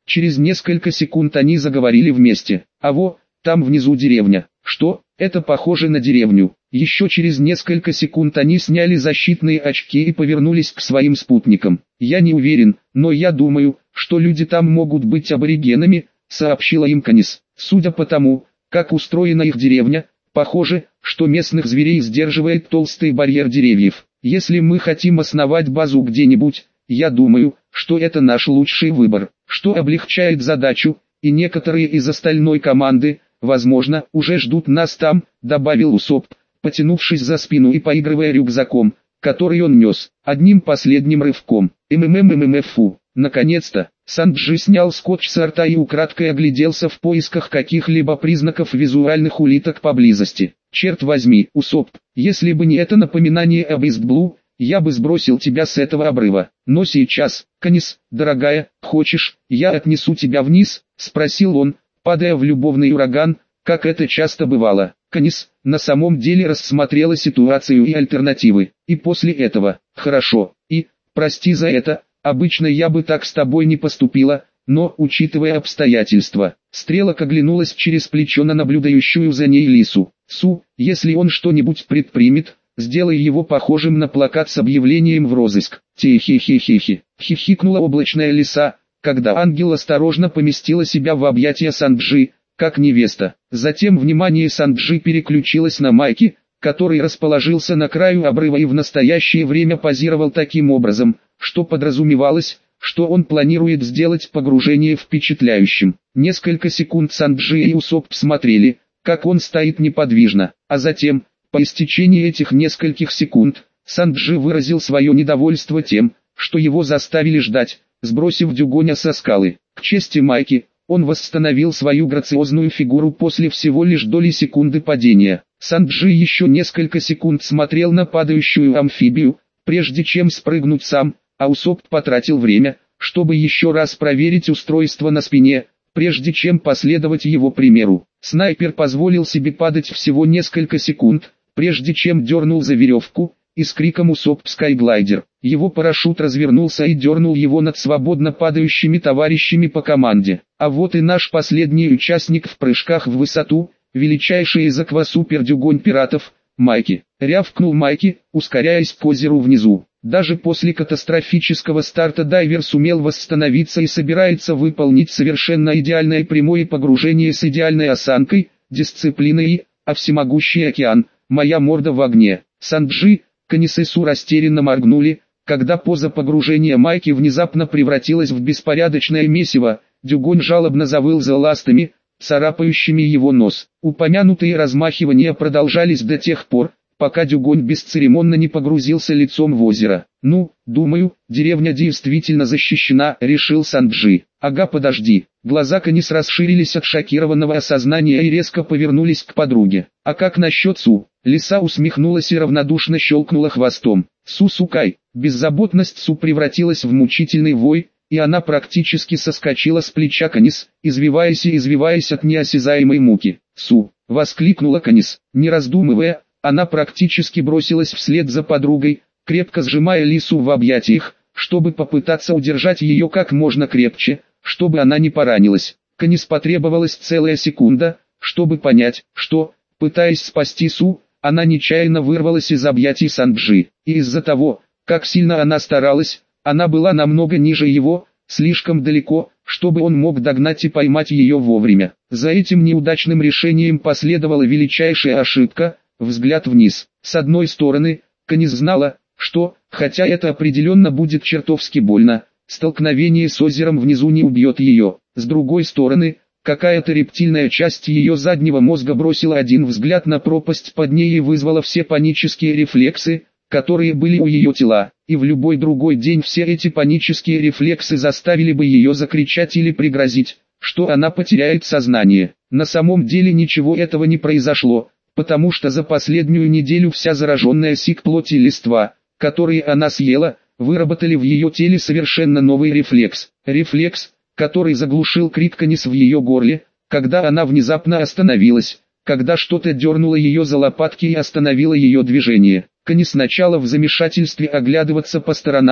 Через несколько секунд они заговорили вместе. А во, там внизу деревня. Что? Это похоже на деревню. Еще через несколько секунд они сняли защитные очки и повернулись к своим спутникам. Я не уверен, но я думаю, что люди там могут быть аборигенами, сообщила им Канис. Судя по тому, как устроена их деревня, похоже, что местных зверей сдерживает толстый барьер деревьев. Если мы хотим основать базу где-нибудь, я думаю, что это наш лучший выбор, что облегчает задачу, и некоторые из остальной команды, возможно, уже ждут нас там, добавил Усоп, потянувшись за спину и поигрывая рюкзаком, который он нес, одним последним рывком. ММММФУ. Наконец-то, Санджи снял скотч с рта и украдкой огляделся в поисках каких-либо признаков визуальных улиток поблизости. Черт возьми, Усоп, если бы не это напоминание об Истблу, я бы сбросил тебя с этого обрыва. Но сейчас, Канис, дорогая, хочешь, я отнесу тебя вниз? Спросил он, падая в любовный ураган, как это часто бывало. Канис на самом деле рассмотрела ситуацию и альтернативы. И после этого, хорошо, и, прости за это, обычно я бы так с тобой не поступила, но, учитывая обстоятельства, Стрелок оглянулась через плечо на наблюдающую за ней Лису. Су, если он что-нибудь предпримет, сделай его похожим на плакат с объявлением в розыск. Ти-хи-хи-хи-хи, хихикнула облачная лиса, когда ангел осторожно поместила себя в объятия Санджи, как невеста. Затем внимание Санджи переключилось на Майки, который расположился на краю обрыва и в настоящее время позировал таким образом, что подразумевалось, что он планирует сделать погружение впечатляющим. Несколько секунд Санджи и Усоп смотрели, как он стоит неподвижно, а затем, по истечении этих нескольких секунд, Санджи выразил свое недовольство тем, что его заставили ждать, сбросив Дюгоня со скалы. К чести Майки, он восстановил свою грациозную фигуру после всего лишь доли секунды падения. Санджи еще несколько секунд смотрел на падающую амфибию, прежде чем спрыгнуть сам, а Усоп потратил время, чтобы еще раз проверить устройство на спине, прежде чем последовать его примеру. Снайпер позволил себе падать всего несколько секунд, прежде чем дернул за веревку, и с криком «Усоп Скайглайдер!» Его парашют развернулся и дернул его над свободно падающими товарищами по команде. А вот и наш последний участник в прыжках в высоту, величайший из аквасупердюгонь пиратов, Майки. Рявкнул Майки, ускоряясь к озеру внизу. Даже после катастрофического старта дайвер сумел восстановиться и собирается выполнить совершенно идеальное прямое погружение с идеальной осанкой, дисциплиной и, а всемогущий океан, моя морда в огне. Санджи, Канис и Су растерянно моргнули, когда поза погружения Майки внезапно превратилась в беспорядочное месиво. Дюгонь жалобно завыл за ластами, царапающими его нос. Упомянутые размахивания продолжались до тех пор, пока Дюгонь бесцеремонно не погрузился лицом в озеро. «Ну, думаю, деревня действительно защищена», — решил Санджи. «Ага, подожди». Глаза Канис расширились от шокированного осознания и резко повернулись к подруге. «А как насчет Су?» Лиса усмехнулась и равнодушно щелкнула хвостом. «Су-сукай». Беззаботность Су превратилась в мучительный вой, и она практически соскочила с плеча Канис, извиваясь от неосязаемой муки. «Су!» — воскликнула Канис, не раздумывая. Она практически бросилась вслед за подругой, крепко сжимая Лису в объятиях, чтобы попытаться удержать ее как можно крепче, чтобы она не поранилась. Канис потребовалась целая секунда, чтобы понять, что, пытаясь спасти Су, она нечаянно вырвалась из объятий Санджи. И из-за того, как сильно она старалась, она была намного ниже его, слишком далеко, чтобы он мог догнать и поймать ее вовремя. За этим неудачным решением последовала величайшая ошибка – взгляд вниз. С одной стороны, Канис знала, что, хотя это определенно будет чертовски больно, столкновение с озером внизу не убьет ее. С другой стороны, какая-то рептильная часть ее заднего мозга бросила один взгляд на пропасть под ней и вызвала все панические рефлексы, которые были у ее тела, и в любой другой день все эти панические рефлексы заставили бы ее закричать или пригрозить, что она потеряет сознание. На самом деле ничего этого не произошло, потому что за последнюю неделю вся зараженная сик плоть и листва, которые она съела, выработали в ее теле совершенно новый рефлекс. Рефлекс, который заглушил крик Канис в ее горле, когда она внезапно остановилась, когда что-то дернуло ее за лопатки и остановило ее движение. Канис начала в замешательстве оглядываться по сторонам,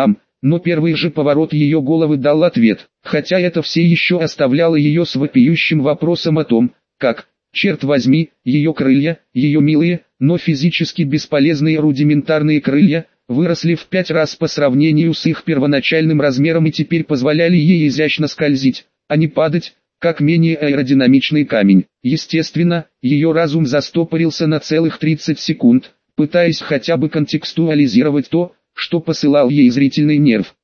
но первый же поворот ее головы дал ответ, хотя это все еще оставляло ее с вопиющим вопросом о том, как, черт возьми, ее крылья, ее милые, но физически бесполезные рудиментарные крылья, выросли в 5 раз по сравнению с их первоначальным размером и теперь позволяли ей изящно скользить, а не падать, как менее аэродинамичный камень. Естественно, ее разум застопорился на целых 30 секунд, пытаясь хотя бы контекстуализировать то, что посылал ей зрительный нерв.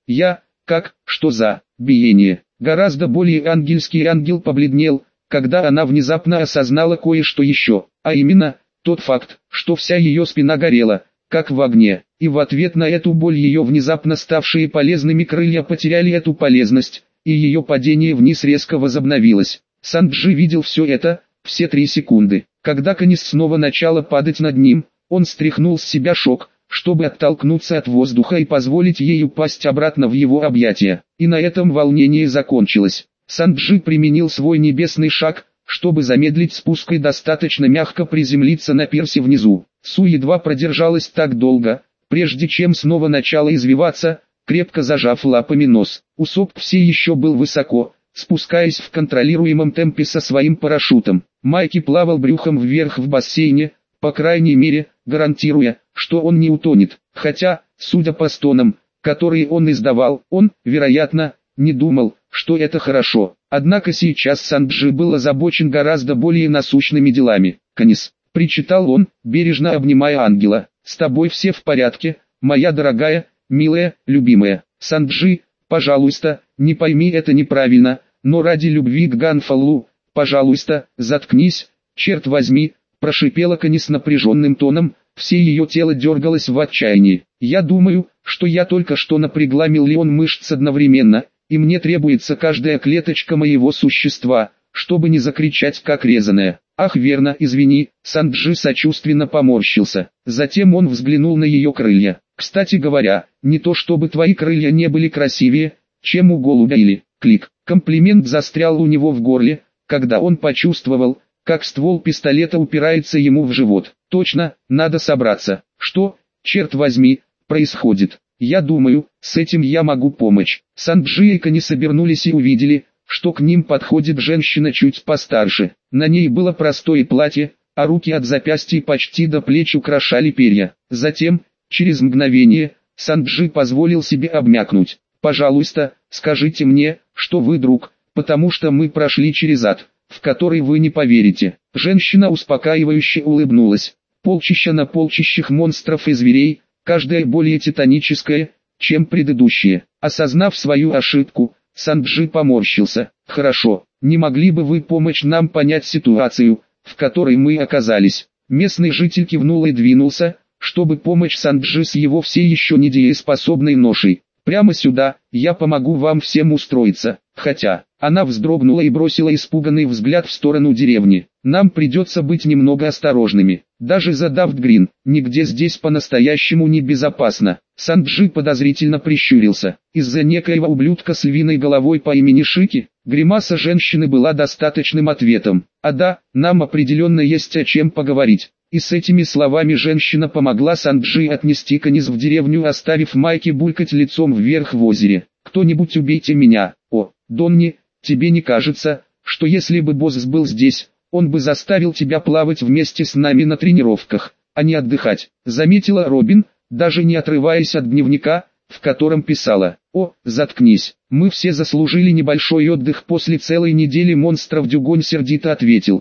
Что за биение? Гораздо более ангельский ангел побледнел, когда она внезапно осознала кое-что еще, а именно, тот факт, что вся ее спина горела, как в огне, и в ответ на эту боль ее внезапно ставшие полезными крылья потеряли эту полезность, и ее падение вниз резко возобновилось. Санджи видел все это, все 3 секунды. Когда Канис снова начала падать над ним, он стряхнул с себя шок, чтобы оттолкнуться от воздуха и позволить ей упасть обратно в его объятия. И на этом волнение закончилось. Санджи применил свой небесный шаг, чтобы замедлить спуск и достаточно мягко приземлиться на пирсе внизу. Су едва продержалась так долго, прежде чем снова начала извиваться, крепко зажав лапами нос. Усоп все еще был высоко, спускаясь в контролируемом темпе со своим парашютом. Майки плавал брюхом вверх в бассейне, по крайней мере, гарантируя, что он не утонет, хотя, судя по стонам, которые он издавал, он, вероятно, не думал, что это хорошо. Однако сейчас Санджи был озабочен гораздо более насущными делами. «Канис», — причитал он, бережно обнимая ангела, — «с тобой все в порядке, моя дорогая, милая, любимая». «Санджи, пожалуйста, не пойми это неправильно, но ради любви к Ганфаллу, пожалуйста, заткнись, черт возьми», — прошипела Канис напряженным тоном, все ее тело дергалось в отчаянии. «Я думаю, что я только что напрягла миллион мышц одновременно, и мне требуется каждая клеточка моего существа, чтобы не закричать как резаная». «Ах, верно, извини», — Санджи сочувственно поморщился. Затем он взглянул на ее крылья. «Кстати говоря, не то чтобы твои крылья не были красивее, чем у голубя или...» Клик. Комплимент застрял у него в горле, когда он почувствовал, как ствол пистолета упирается ему в живот. «Точно, надо собраться. Что, черт возьми, происходит? Я думаю, с этим я могу помочь». Санджи и Канис обернулись и увидели, что к ним подходит женщина чуть постарше. На ней было простое платье, а руки от запястья почти до плеч украшали перья. Затем, через мгновение, Санджи позволил себе обмякнуть. «Пожалуйста, скажите мне, что вы друг, потому что мы прошли через ад, в который вы не поверите». Женщина успокаивающе улыбнулась. Полчища на полчищах монстров и зверей, каждая более титаническая, чем предыдущие. Осознав свою ошибку, Санджи поморщился. «Хорошо, не могли бы вы помочь нам понять ситуацию, в которой мы оказались?» Местный житель кивнул и двинулся, чтобы помочь Санджи с его все еще недееспособной ношей. «Прямо сюда, я помогу вам всем устроиться». Хотя, она вздрогнула и бросила испуганный взгляд в сторону деревни. «Нам придется быть немного осторожными. Даже за Дафтгрин, нигде здесь по-настоящему не безопасно». Санджи подозрительно прищурился. Из-за некоего ублюдка с львиной головой по имени Шики, гримаса женщины была достаточным ответом. «А да, нам определенно есть о чем поговорить». И с этими словами женщина помогла Санджи отнести Канис в деревню, оставив Майки булькать лицом вверх в озере. «Кто-нибудь убейте меня. О, Донни, тебе не кажется, что если бы босс был здесь, он бы заставил тебя плавать вместе с нами на тренировках, а не отдыхать?» Заметила Робин, даже не отрываясь от дневника, в котором писала: «О, заткнись, мы все заслужили небольшой отдых после целой недели монстров». Дюгонь сердито ответил: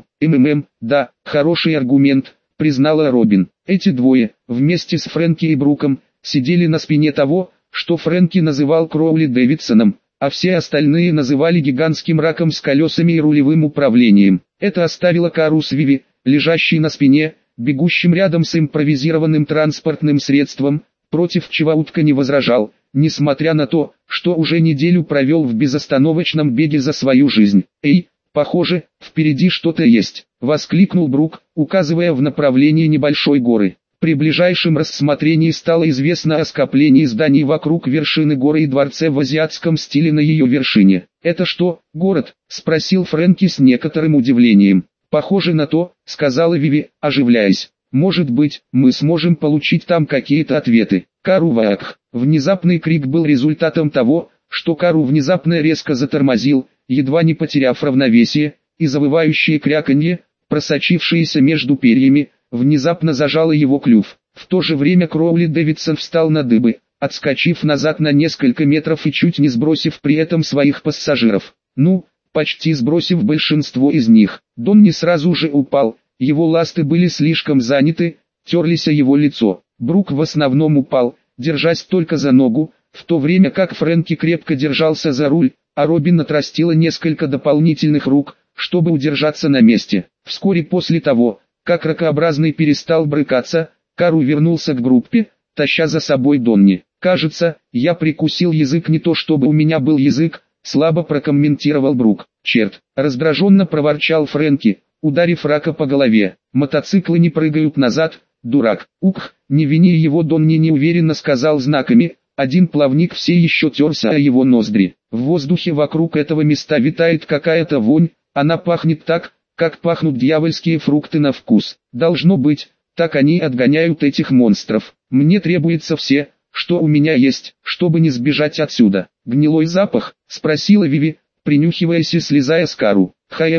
да, хороший аргумент», признала Робин. Эти двое, вместе с Фрэнки и Бруком, сидели на спине того, что Фрэнки называл Кроули Дэвидсоном, а все остальные называли гигантским раком с колесами и рулевым управлением. Это оставило Кару с Виви, лежащей на спине, бегущим рядом с импровизированным транспортным средством, против чего утка не возражал, несмотря на то, что уже неделю провел в безостановочном беге за свою жизнь. «Эй, похоже, впереди что-то есть», — воскликнул Брук, указывая в направлении небольшой горы. При ближайшем рассмотрении стало известно о скоплении зданий вокруг вершины горы и дворце в азиатском стиле на ее вершине. «Это что, город?» — спросил Фрэнки с некоторым удивлением. «Похоже на то», — сказала Виви, оживляясь. Может быть, мы сможем получить там какие-то ответы. Кару ваак. Внезапный крик был результатом того, что Кару внезапно резко затормозил, едва не потеряв равновесие, и завывающее кряканье, просочившееся между перьями, внезапно зажало его клюв. В то же время Кроули Дэвидсон встал на дыбы, отскочив назад на несколько метров и чуть не сбросив при этом своих пассажиров. Почти сбросив большинство из них. Донни сразу же упал, его ласты были слишком заняты, терлись о его лицо. Брук в основном упал, держась только за ногу, в то время как Фрэнки крепко держался за руль, а Робин отрастила несколько дополнительных рук, чтобы удержаться на месте. Вскоре после того, как ракообразный перестал брыкаться, Кару вернулся к группе, таща за собой Донни. «Кажется, я прикусил язык, не то чтобы у меня был язык», слабо прокомментировал Брук. «Черт!» — раздраженно проворчал Фрэнки, ударив Рака по голове. «Мотоциклы не прыгают назад, дурак!» «Ух, не вини его!» Донни неуверенно сказал знаками. Один плавник все еще терся о его ноздри. В воздухе вокруг этого места витает какая-то вонь, она пахнет так, как пахнут дьявольские фрукты на вкус. Должно быть, так они отгоняют этих монстров. Мне требуется все, что у меня есть, чтобы не сбежать отсюда. «Гнилой запах?» — спросила Виви, принюхиваясь и слезая с Кару.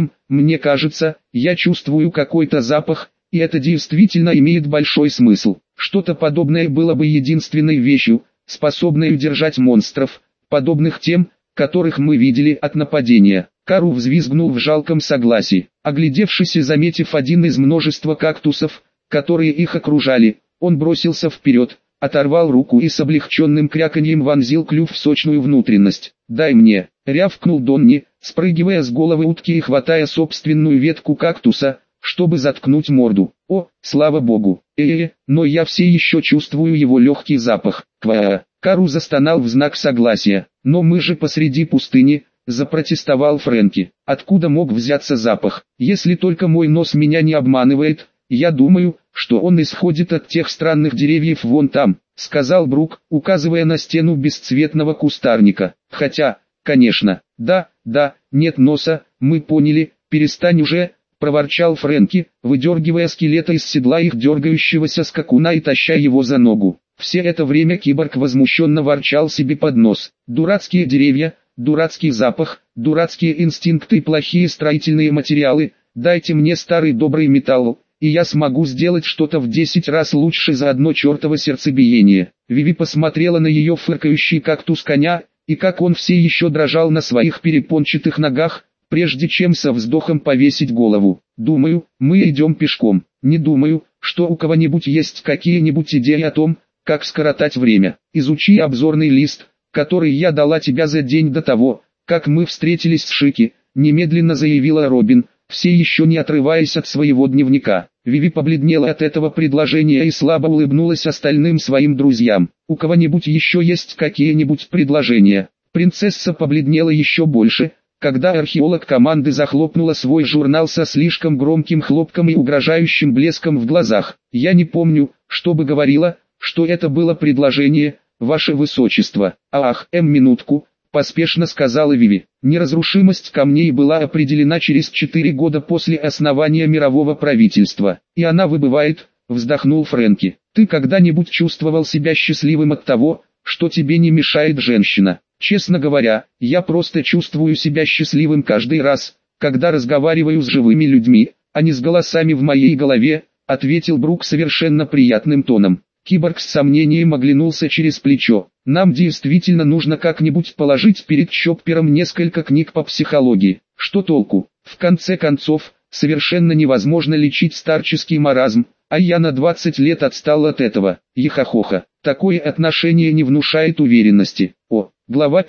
Мне кажется, я чувствую какой-то запах, и это действительно имеет большой смысл. Что-то подобное было бы единственной вещью, способной удержать монстров, подобных тем, которых мы видели от нападения». Кару взвизгнул в жалком согласии. Оглядевшись и заметив один из множества кактусов, которые их окружали, он бросился вперед, оторвал руку и с облегченным кряканьем вонзил клюв в сочную внутренность. «Дай мне!» — рявкнул Донни, спрыгивая с головы утки и хватая собственную ветку кактуса, чтобы заткнуть морду. «О, слава богу! Но я все еще чувствую его легкий запах. Кваа!» Кару застонал в знак согласия. «Но мы же посреди пустыни!» — запротестовал Фрэнки. «Откуда мог взяться запах? Если только мой нос меня не обманывает, я думаю, что он исходит от тех странных деревьев вон там», — сказал Брук, указывая на стену бесцветного кустарника. «Хотя, конечно, да, нет носа, мы поняли, перестань уже», — проворчал Фрэнки, выдергивая скелета из седла их дергающегося скакуна и таща его за ногу. Все это время киборг возмущенно ворчал себе под нос. «Дурацкие деревья, дурацкий запах, дурацкие инстинкты и плохие строительные материалы, дайте мне старый добрый металл, и я смогу сделать что-то в 10 раз лучше за одно чертово сердцебиение». Виви посмотрела на ее фыркающий кактус коня, и как он все еще дрожал на своих перепончатых ногах, прежде чем со вздохом повесить голову. «Думаю, мы идем пешком. Не думаю, что у кого-нибудь есть какие-нибудь идеи о том, как скоротать время. Изучи обзорный лист, который я дала тебе за день до того, как мы встретились с Шики», немедленно заявила Робин, все еще не отрываясь от своего дневника. Виви побледнела от этого предложения и слабо улыбнулась остальным своим друзьям. «У кого-нибудь еще есть какие-нибудь предложения?» Принцесса побледнела еще больше, когда археолог команды захлопнула свой журнал со слишком громким хлопком и угрожающим блеском в глазах. «Я не помню, чтобы говорила, что это было предложение, ваше высочество». Минутку», — поспешно сказала Виви. «Неразрушимость камней была определена через 4 года после основания мирового правительства, и она выбывает», — вздохнул Фрэнки. «Ты когда-нибудь чувствовал себя счастливым от того, что тебе не мешает женщина?» «Честно говоря, я просто чувствую себя счастливым каждый раз, когда разговариваю с живыми людьми, а не с голосами в моей голове», — ответил Брук совершенно приятным тоном. Киборг с сомнением оглянулся через плечо. «Нам действительно нужно как-нибудь положить перед Чоппером несколько книг по психологии. Что толку? В конце концов, совершенно невозможно лечить старческий маразм, а я на 20 лет отстал от этого». Ехохоха. Такое отношение не внушает уверенности. Глава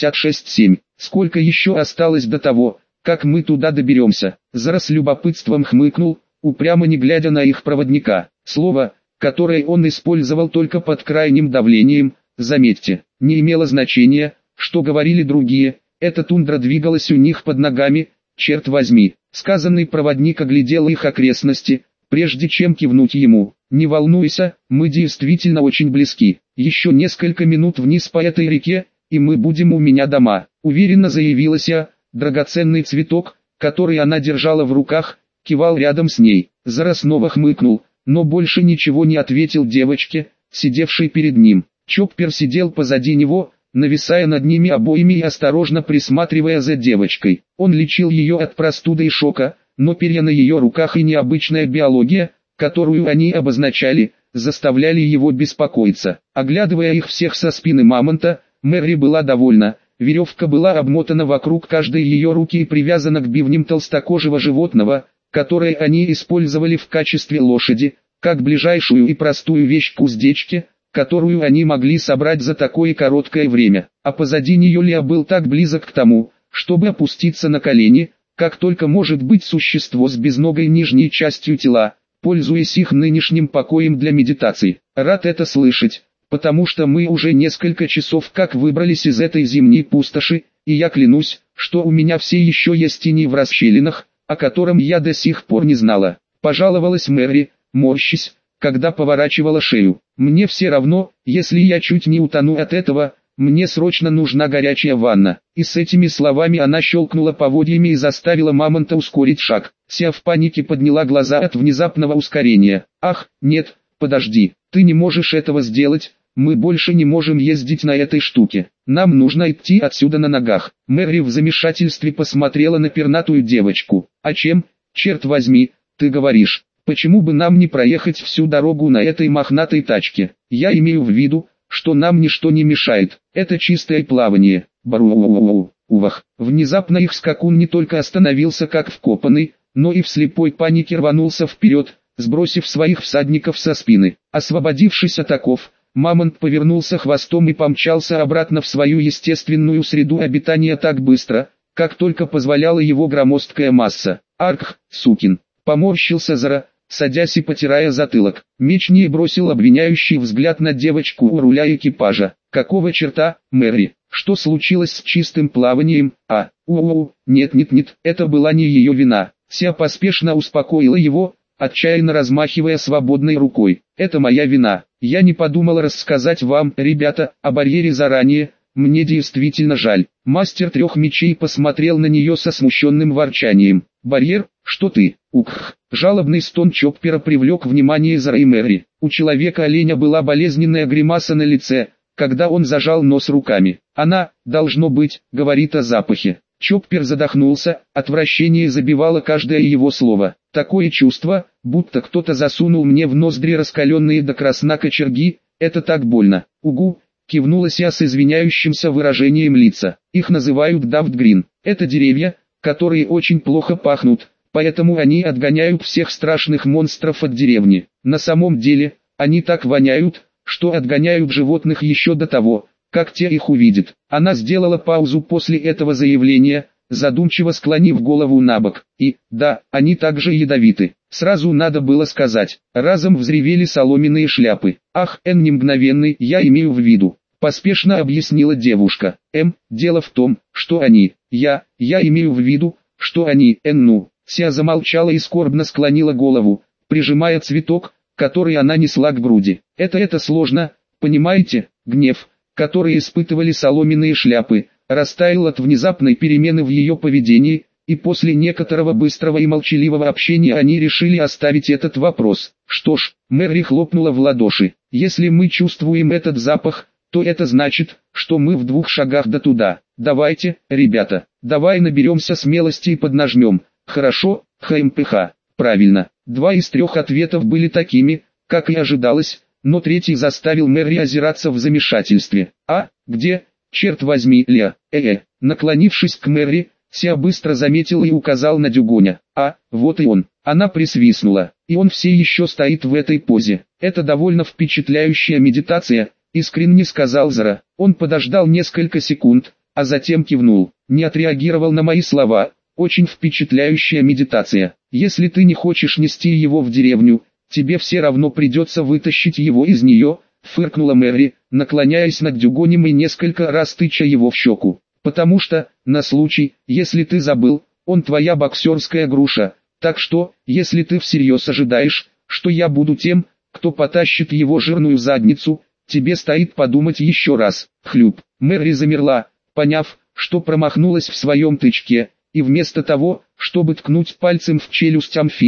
56.7. Сколько еще осталось до того, как мы туда доберемся? Зара с любопытством хмыкнул, упрямо не глядя на их проводника. Слово, которое он использовал только под крайним давлением, заметьте, не имело значения, что говорили другие, эта тундра двигалась у них под ногами, черт возьми. Сказанный проводник оглядел их окрестности, прежде чем кивнуть ему. «Не волнуйся, мы действительно очень близки. Еще несколько минут вниз по этой реке, и мы будем у меня дома», — уверенно заявила Ся. Драгоценный цветок, который она держала в руках, кивал рядом с ней. Зара снова хмыкнул, но больше ничего не ответил девочке, сидевшей перед ним. Чоппер сидел позади него, нависая над ними обоими и осторожно присматривая за девочкой. Он лечил ее от простуды и шока, но перья на ее руках и необычная биология, которую они обозначали, заставляли его беспокоиться. Оглядывая их всех со спины мамонта, Мэри была довольна. Веревка была обмотана вокруг каждой ее руки и привязана к бивням толстокожего животного, которое они использовали в качестве лошади, как ближайшую и простую вещь к уздечке, которую они могли собрать за такое короткое время. А позади нее Леа был так близок к тому, чтобы опуститься на колени, как только может быть существо с безногой нижней частью тела, пользуясь их нынешним покоем для медитации. Рад это слышать, потому что мы уже несколько часов как выбрались из этой зимней пустоши, и я клянусь, что у меня все еще есть тени в расщелинах, о котором я до сих пор не знала. Пожаловалась Мэри, морщись, когда поворачивала шею. Мне все равно, если я чуть не утону от этого, мне срочно нужна горячая ванна. И с этими словами она щелкнула поводьями и заставила мамонта ускорить шаг. Ся в панике подняла глаза от внезапного ускорения. Ах, нет, подожди, ты не можешь этого сделать, мы больше не можем ездить на этой штуке. Нам нужно идти отсюда на ногах. Мэри в замешательстве посмотрела на пернатую девочку. О чем, черт возьми, ты говоришь? Почему бы нам не проехать всю дорогу на этой мохнатой тачке? Я имею в виду, что нам ничто не мешает. Это чистое плавание. Увах. Внезапно их скакун не только остановился как вкопанный, но и в слепой панике рванулся вперед, сбросив своих всадников со спины. Освободившись от оков, мамонт повернулся хвостом и помчался обратно в свою естественную среду обитания так быстро, как только позволяла его громоздкая масса. Арх, сукин! Поморщился Зара, садясь и потирая затылок. Мечник бросил обвиняющий взгляд на девочку у руля экипажа. Какого черта, Мэри? Что случилось с чистым плаванием? Нет, это была не ее вина. Ся поспешно успокоила его, отчаянно размахивая свободной рукой. Это моя вина. Я не подумала рассказать вам, ребята, о барьере заранее. Мне действительно жаль. Мастер трех мечей посмотрел на нее со смущенным ворчанием. Барьер? Что ты? Ух! Жалобный стон Чоппера привлек внимание Зара и Мэри. У человека-оленя была болезненная гримаса на лице, когда он зажал нос руками. Она, должно быть, говорит о запахе. Чоппер задохнулся, отвращение забивало каждое его слово. Такое чувство, будто кто-то засунул мне в ноздри раскаленные до красна кочерги, это так больно. Угу! Кивнула Ся с извиняющимся выражением лица. Их называют дафтгрин. Это деревья, которые очень плохо пахнут, поэтому они отгоняют всех страшных монстров от деревни. На самом деле, они так воняют, что отгоняют животных еще до того, как те их увидят. Она сделала паузу после этого заявления, задумчиво склонив голову набок. И, да, они также ядовиты. Сразу надо было сказать. Разом взревели соломенные шляпы. Ах, не мгновенный, я имею в виду. Поспешно объяснила девушка. Дело в том, что они, я имею в виду, что они, Ся замолчала и скорбно склонила голову, прижимая цветок, который она несла к груди. Это сложно, понимаете, гнев, который испытывали соломенные шляпы, растаял от внезапной перемены в ее поведении, и после некоторого быстрого и молчаливого общения они решили оставить этот вопрос. Что ж, Мэри хлопнула в ладоши. Если мы чувствуем этот запах, то это значит, что мы в 2 шагах до туда. Давайте, ребята, давай наберемся смелости и поднажмем. Хорошо, ХМПХ. Правильно. 2 из 3 ответов были такими, как и ожидалось, но третий заставил Мэри озираться в замешательстве. А, где, черт возьми, Леа? Наклонившись к Мэри, Ся быстро заметил и указал на Дюгоня. А, вот и он. Она присвистнула. И он все еще стоит в этой позе. Это довольно впечатляющая медитация, искренне сказал Зара. Он подождал несколько секунд, а затем кивнул. Не отреагировал на мои слова. Очень впечатляющая медитация. Если ты не хочешь нести его в деревню, тебе все равно придется вытащить его из нее, фыркнула Мэри, наклоняясь над Дюгонем и несколько раз тыча его в щеку. Потому что, на случай, если ты забыл, он твоя боксерская груша, так что, если ты всерьез ожидаешь, что я буду тем, кто потащит его жирную задницу, тебе стоит подумать еще раз. Хлюп. Мэри замерла, поняв, что промахнулась в своем тычке, и вместо того, чтобы ткнуть пальцем в челюсть амфибии,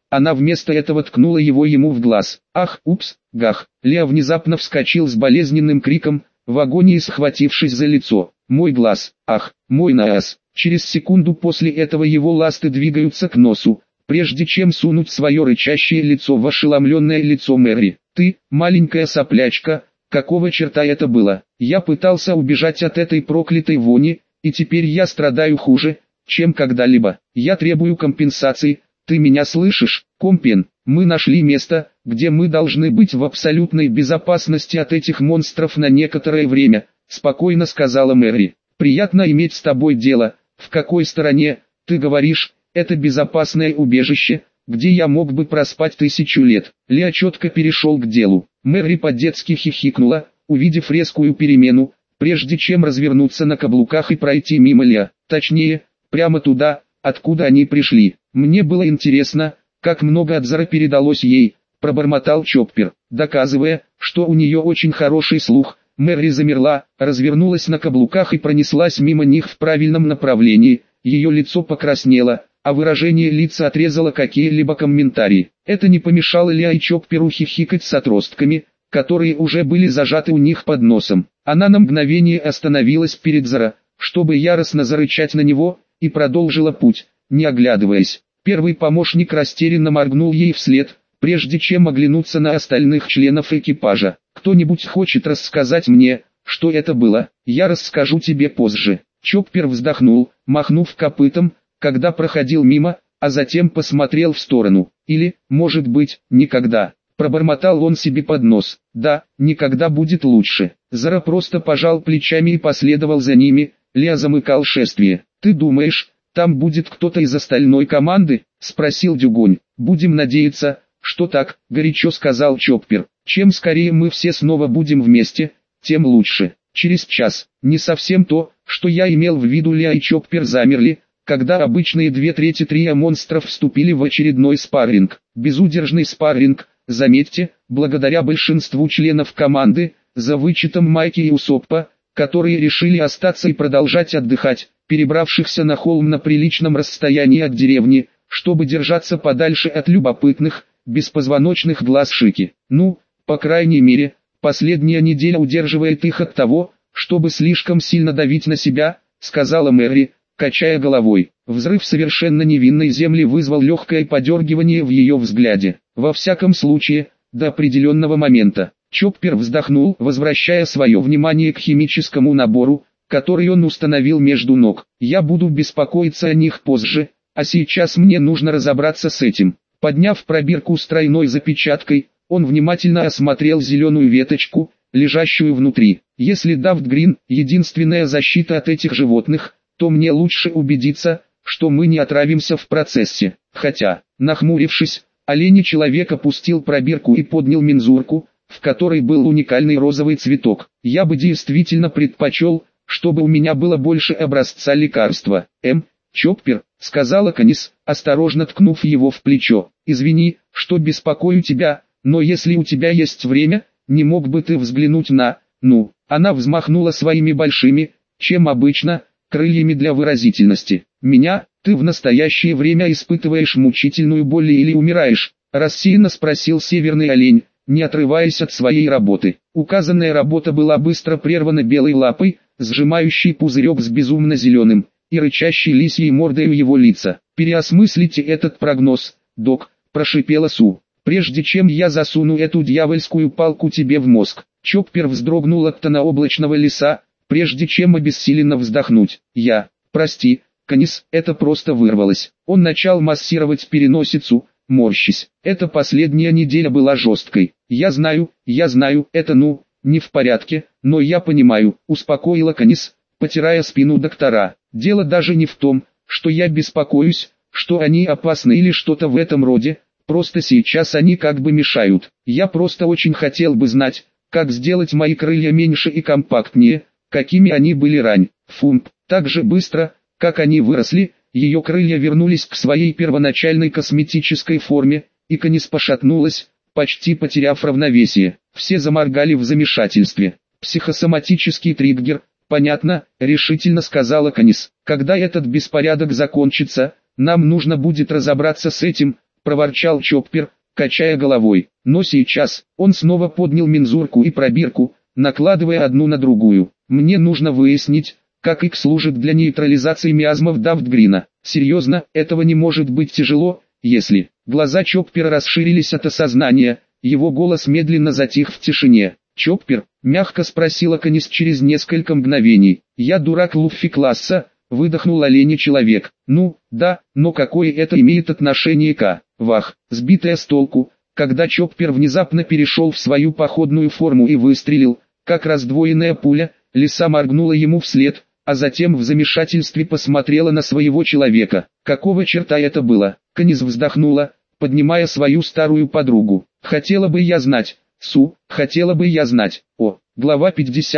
она вместо этого ткнула его ему в глаз. Ах, упс, гах. Лео внезапно вскочил с болезненным криком, в агонии схватившись за лицо. Мой глаз, ах, мой нос. Через секунду после этого его ласты двигаются к носу, прежде чем сунуть свое рычащее лицо в ошеломленное лицо Мэри. Ты, маленькая соплячка, какого черта это было? Я пытался убежать от этой проклятой вони, и теперь я страдаю хуже, чем когда-либо. Я требую компенсации, ты меня слышишь? Компен, мы нашли место, где мы должны быть в абсолютной безопасности от этих монстров на некоторое время, спокойно сказала Мэри. Приятно иметь с тобой дело. В какой стороне, ты говоришь, это безопасное убежище, где я мог бы проспать 1000 лет? Лео четко перешел к делу. Мэри по-детски хихикнула, увидев резкую перемену, прежде чем развернуться на каблуках и пройти мимо Лео. Точнее, прямо туда, откуда они пришли. Мне было интересно, как много Адзара передалось ей, пробормотал Чоппер, доказывая, что у нее очень хороший слух. Мэри замерла, развернулась на каблуках и пронеслась мимо них в правильном направлении. Ее лицо покраснело, а выражение лица отрезало какие-либо комментарии. Это не помешало Лео и Чопперу хихикать с отростками, которые уже были зажаты у них под носом. Она на мгновение остановилась перед Зара, чтобы яростно зарычать на него, и продолжила путь, не оглядываясь. Первый помощник растерянно моргнул ей вслед, прежде чем оглянуться на остальных членов экипажа. «Кто-нибудь хочет рассказать мне, что это было? Я расскажу тебе позже». Чоппер вздохнул, махнув копытом, когда проходил мимо, а затем посмотрел в сторону. «Или, может быть, никогда». Пробормотал он себе под нос. «Да, никогда будет лучше». Зара просто пожал плечами и последовал за ними. Лео замыкал шествие. «Ты думаешь, там будет кто-то из остальной команды?» — спросил Дюгонь. «Будем надеяться, что так», — горячо сказал Чоппер. «Чем скорее мы все снова будем вместе, тем лучше. Через час». Не совсем то, что я имел в виду. Лео и Чоппер замерли, когда обычные 2/3 трио монстров вступили в очередной спарринг. Безудержный спарринг, заметьте, благодаря большинству членов команды, за вычетом Майки и Усоппа, которые решили остаться и продолжать отдыхать, перебравшихся на холм на приличном расстоянии от деревни, чтобы держаться подальше от любопытных, беспозвоночных глаз Шики. Ну, по крайней мере, последняя неделя удерживает их от того, чтобы слишком сильно давить на себя, сказала Мэри, качая головой. Взрыв совершенно невинной земли вызвал легкое подергивание в ее взгляде. Во всяком случае, до определенного момента. Чоппер вздохнул, возвращая свое внимание к химическому набору, который он установил между ног. «Я буду беспокоиться о них позже, а сейчас мне нужно разобраться с этим». Подняв пробирку с тройной запечаткой, он внимательно осмотрел зеленую веточку, лежащую внутри. «Если Daft Green — единственная защита от этих животных, то мне лучше убедиться, что мы не отравимся в процессе». Хотя, нахмурившись, оленей-человек опустил пробирку и поднял мензурку, в которой был уникальный розовый цветок. «Я бы действительно предпочел, чтобы у меня было больше образца лекарства». Чоппер», — сказала Канис, осторожно ткнув его в плечо. «Извини, что беспокою тебя, но если у тебя есть время, не мог бы ты взглянуть на...» «Ну». Она взмахнула своими большими, чем обычно, крыльями для выразительности. «Меня? Ты в настоящее время испытываешь мучительную боль или умираешь?» — рассеянно спросил северный олень, не отрываясь от своей работы. Указанная работа была быстро прервана белой лапой, сжимающей пузырек с безумно зеленым и рычащей лисьей мордой у его лица. «Переосмыслите этот прогноз, док», — прошипела Су, «прежде чем я засуну эту дьявольскую палку тебе в мозг». Чоппер вздрогнул от тонаоблачного леса, прежде чем обессиленно вздохнуть. «Прости, Канис, это просто вырвалось». Он начал массировать переносицу, морщись. «Эта последняя неделя была жесткой. Я знаю, это не в порядке, но я понимаю», — успокоила Канис, потирая спину доктора. «Дело даже не в том, что я беспокоюсь, что они опасны или что-то в этом роде, просто сейчас они как бы мешают. Я просто очень хотел бы знать, как сделать мои крылья меньше и компактнее, какими они были раньше». Фумп, так же быстро, как они выросли, ее крылья вернулись к своей первоначальной косметической форме, и Канис пошатнулась, почти потеряв равновесие. Все заморгали в замешательстве. «Психосоматический триггер, понятно», — решительно сказала Канис. «Когда этот беспорядок закончится, нам нужно будет разобраться с этим, проворчал Чоппер, качая головой. Но сейчас, он снова поднял мензурку и пробирку, накладывая одну на другую. Мне нужно выяснить, как их служит для нейтрализации миазмов Дафтгрина. Серьезно, этого не может быть тяжело, если... Глаза Чоппера расширились от осознания, его голос медленно затих в тишине. «Чоппер?» — мягко спросила Канис через несколько мгновений. «Я дурак Луффи-класса», — выдохнул оленей-человек. «Ну, да, но какое это имеет отношение к...» Вах, сбитая с толку, когда Чоппер внезапно перешел в свою походную форму и выстрелил, как раздвоенная пуля, лиса моргнула ему вслед, а затем в замешательстве посмотрела на своего человека. Какого черта это было? Канис вздохнула, поднимая свою старую подругу. «Хотела бы я знать, Су, хотела бы я знать». Глава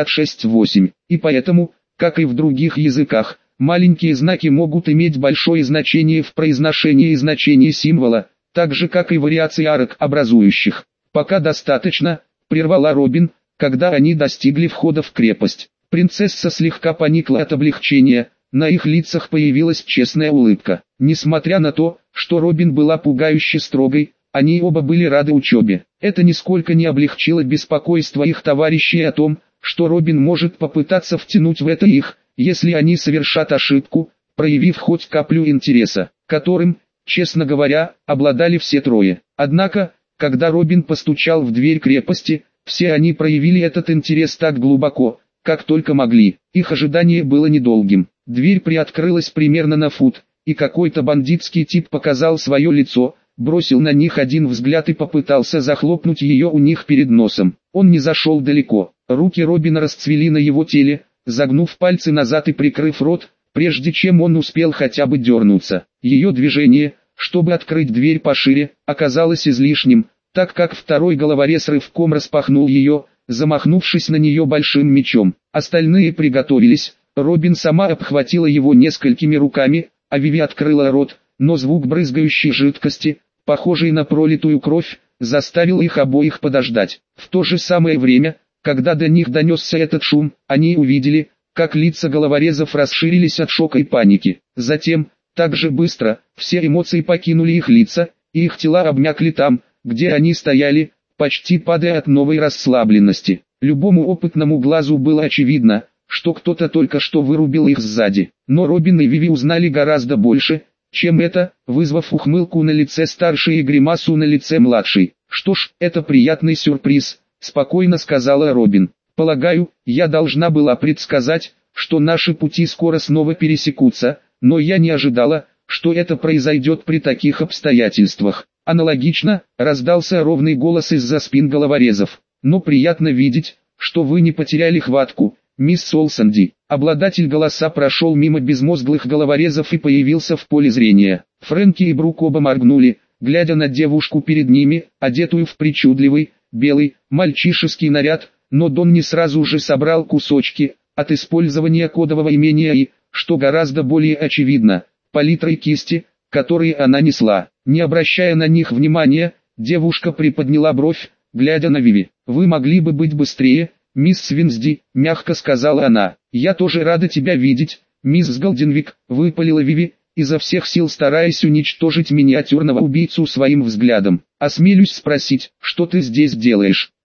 56.8. И поэтому, как и в других языках, маленькие знаки могут иметь большое значение в произношении и значении символа, так же как и вариации арок образующих. «Пока достаточно», — прервала Робин, когда они достигли входа в крепость. Принцесса слегка поникла от облегчения, на их лицах появилась честная улыбка. Несмотря на то, что Робин была пугающе строгой, они оба были рады учебе. Это нисколько не облегчило беспокойство их товарищей о том, что Робин может попытаться втянуть в это их, если они совершат ошибку, проявив хоть каплю интереса, которым, честно говоря, обладали все трое. Однако, когда Робин постучал в дверь крепости, все они проявили этот интерес так глубоко, как только могли. Их ожидание было недолгим. Дверь приоткрылась примерно на фут, и какой-то бандитский тип показал свое лицо, бросил на них один взгляд и попытался захлопнуть ее у них перед носом. Он не зашел далеко. Руки Робина расцвели на его теле, загнув пальцы назад и прикрыв рот, прежде чем он успел хотя бы дернуться. Ее движение, чтобы открыть дверь пошире, оказалось излишним, так как второй головорез рывком распахнул ее, замахнувшись на нее большим мечом. Остальные приготовились, Робин сама обхватила его несколькими руками, а Виви открыла рот, но звук брызгающей жидкости, похожий на пролитую кровь, заставил их обоих подождать. В то же самое время, когда до них донесся этот шум, они увидели, как лица головорезов расширились от шока и паники. Затем, так же быстро, все эмоции покинули их лица, и их тела обмякли там, где они стояли, почти падая от новой расслабленности. Любому опытному глазу было очевидно, что кто-то только что вырубил их сзади. Но Робин и Виви узнали гораздо больше, чем это, вызвав ухмылку на лице старшей и гримасу на лице младшей. «Что ж, это приятный сюрприз», — спокойно сказала Робин. «Полагаю, я должна была предсказать, что наши пути скоро снова пересекутся, но я не ожидала, что это произойдет при таких обстоятельствах». Аналогично, раздался ровный голос из-за спин головорезов. «Но приятно видеть, что вы не потеряли хватку, мисс Солсанди». Обладатель голоса прошел мимо безмозглых головорезов и появился в поле зрения. Фрэнки и Брук оба моргнули, глядя на девушку перед ними, одетую в причудливый, белый, мальчишеский наряд, но Дон не сразу же собрал кусочки, от использования кодового имения и, что гораздо более очевидно, палитрой кисти, которые она несла. Не обращая на них внимания, девушка приподняла бровь, глядя на Виви. «Вы могли бы быть быстрее, мисс Свинсди», — мягко сказала она. «Я тоже рада тебя видеть, мисс Голденвик», — выпалила Виви, изо всех сил стараясь уничтожить миниатюрного убийцу своим взглядом. «Осмелюсь спросить, что ты здесь делаешь?»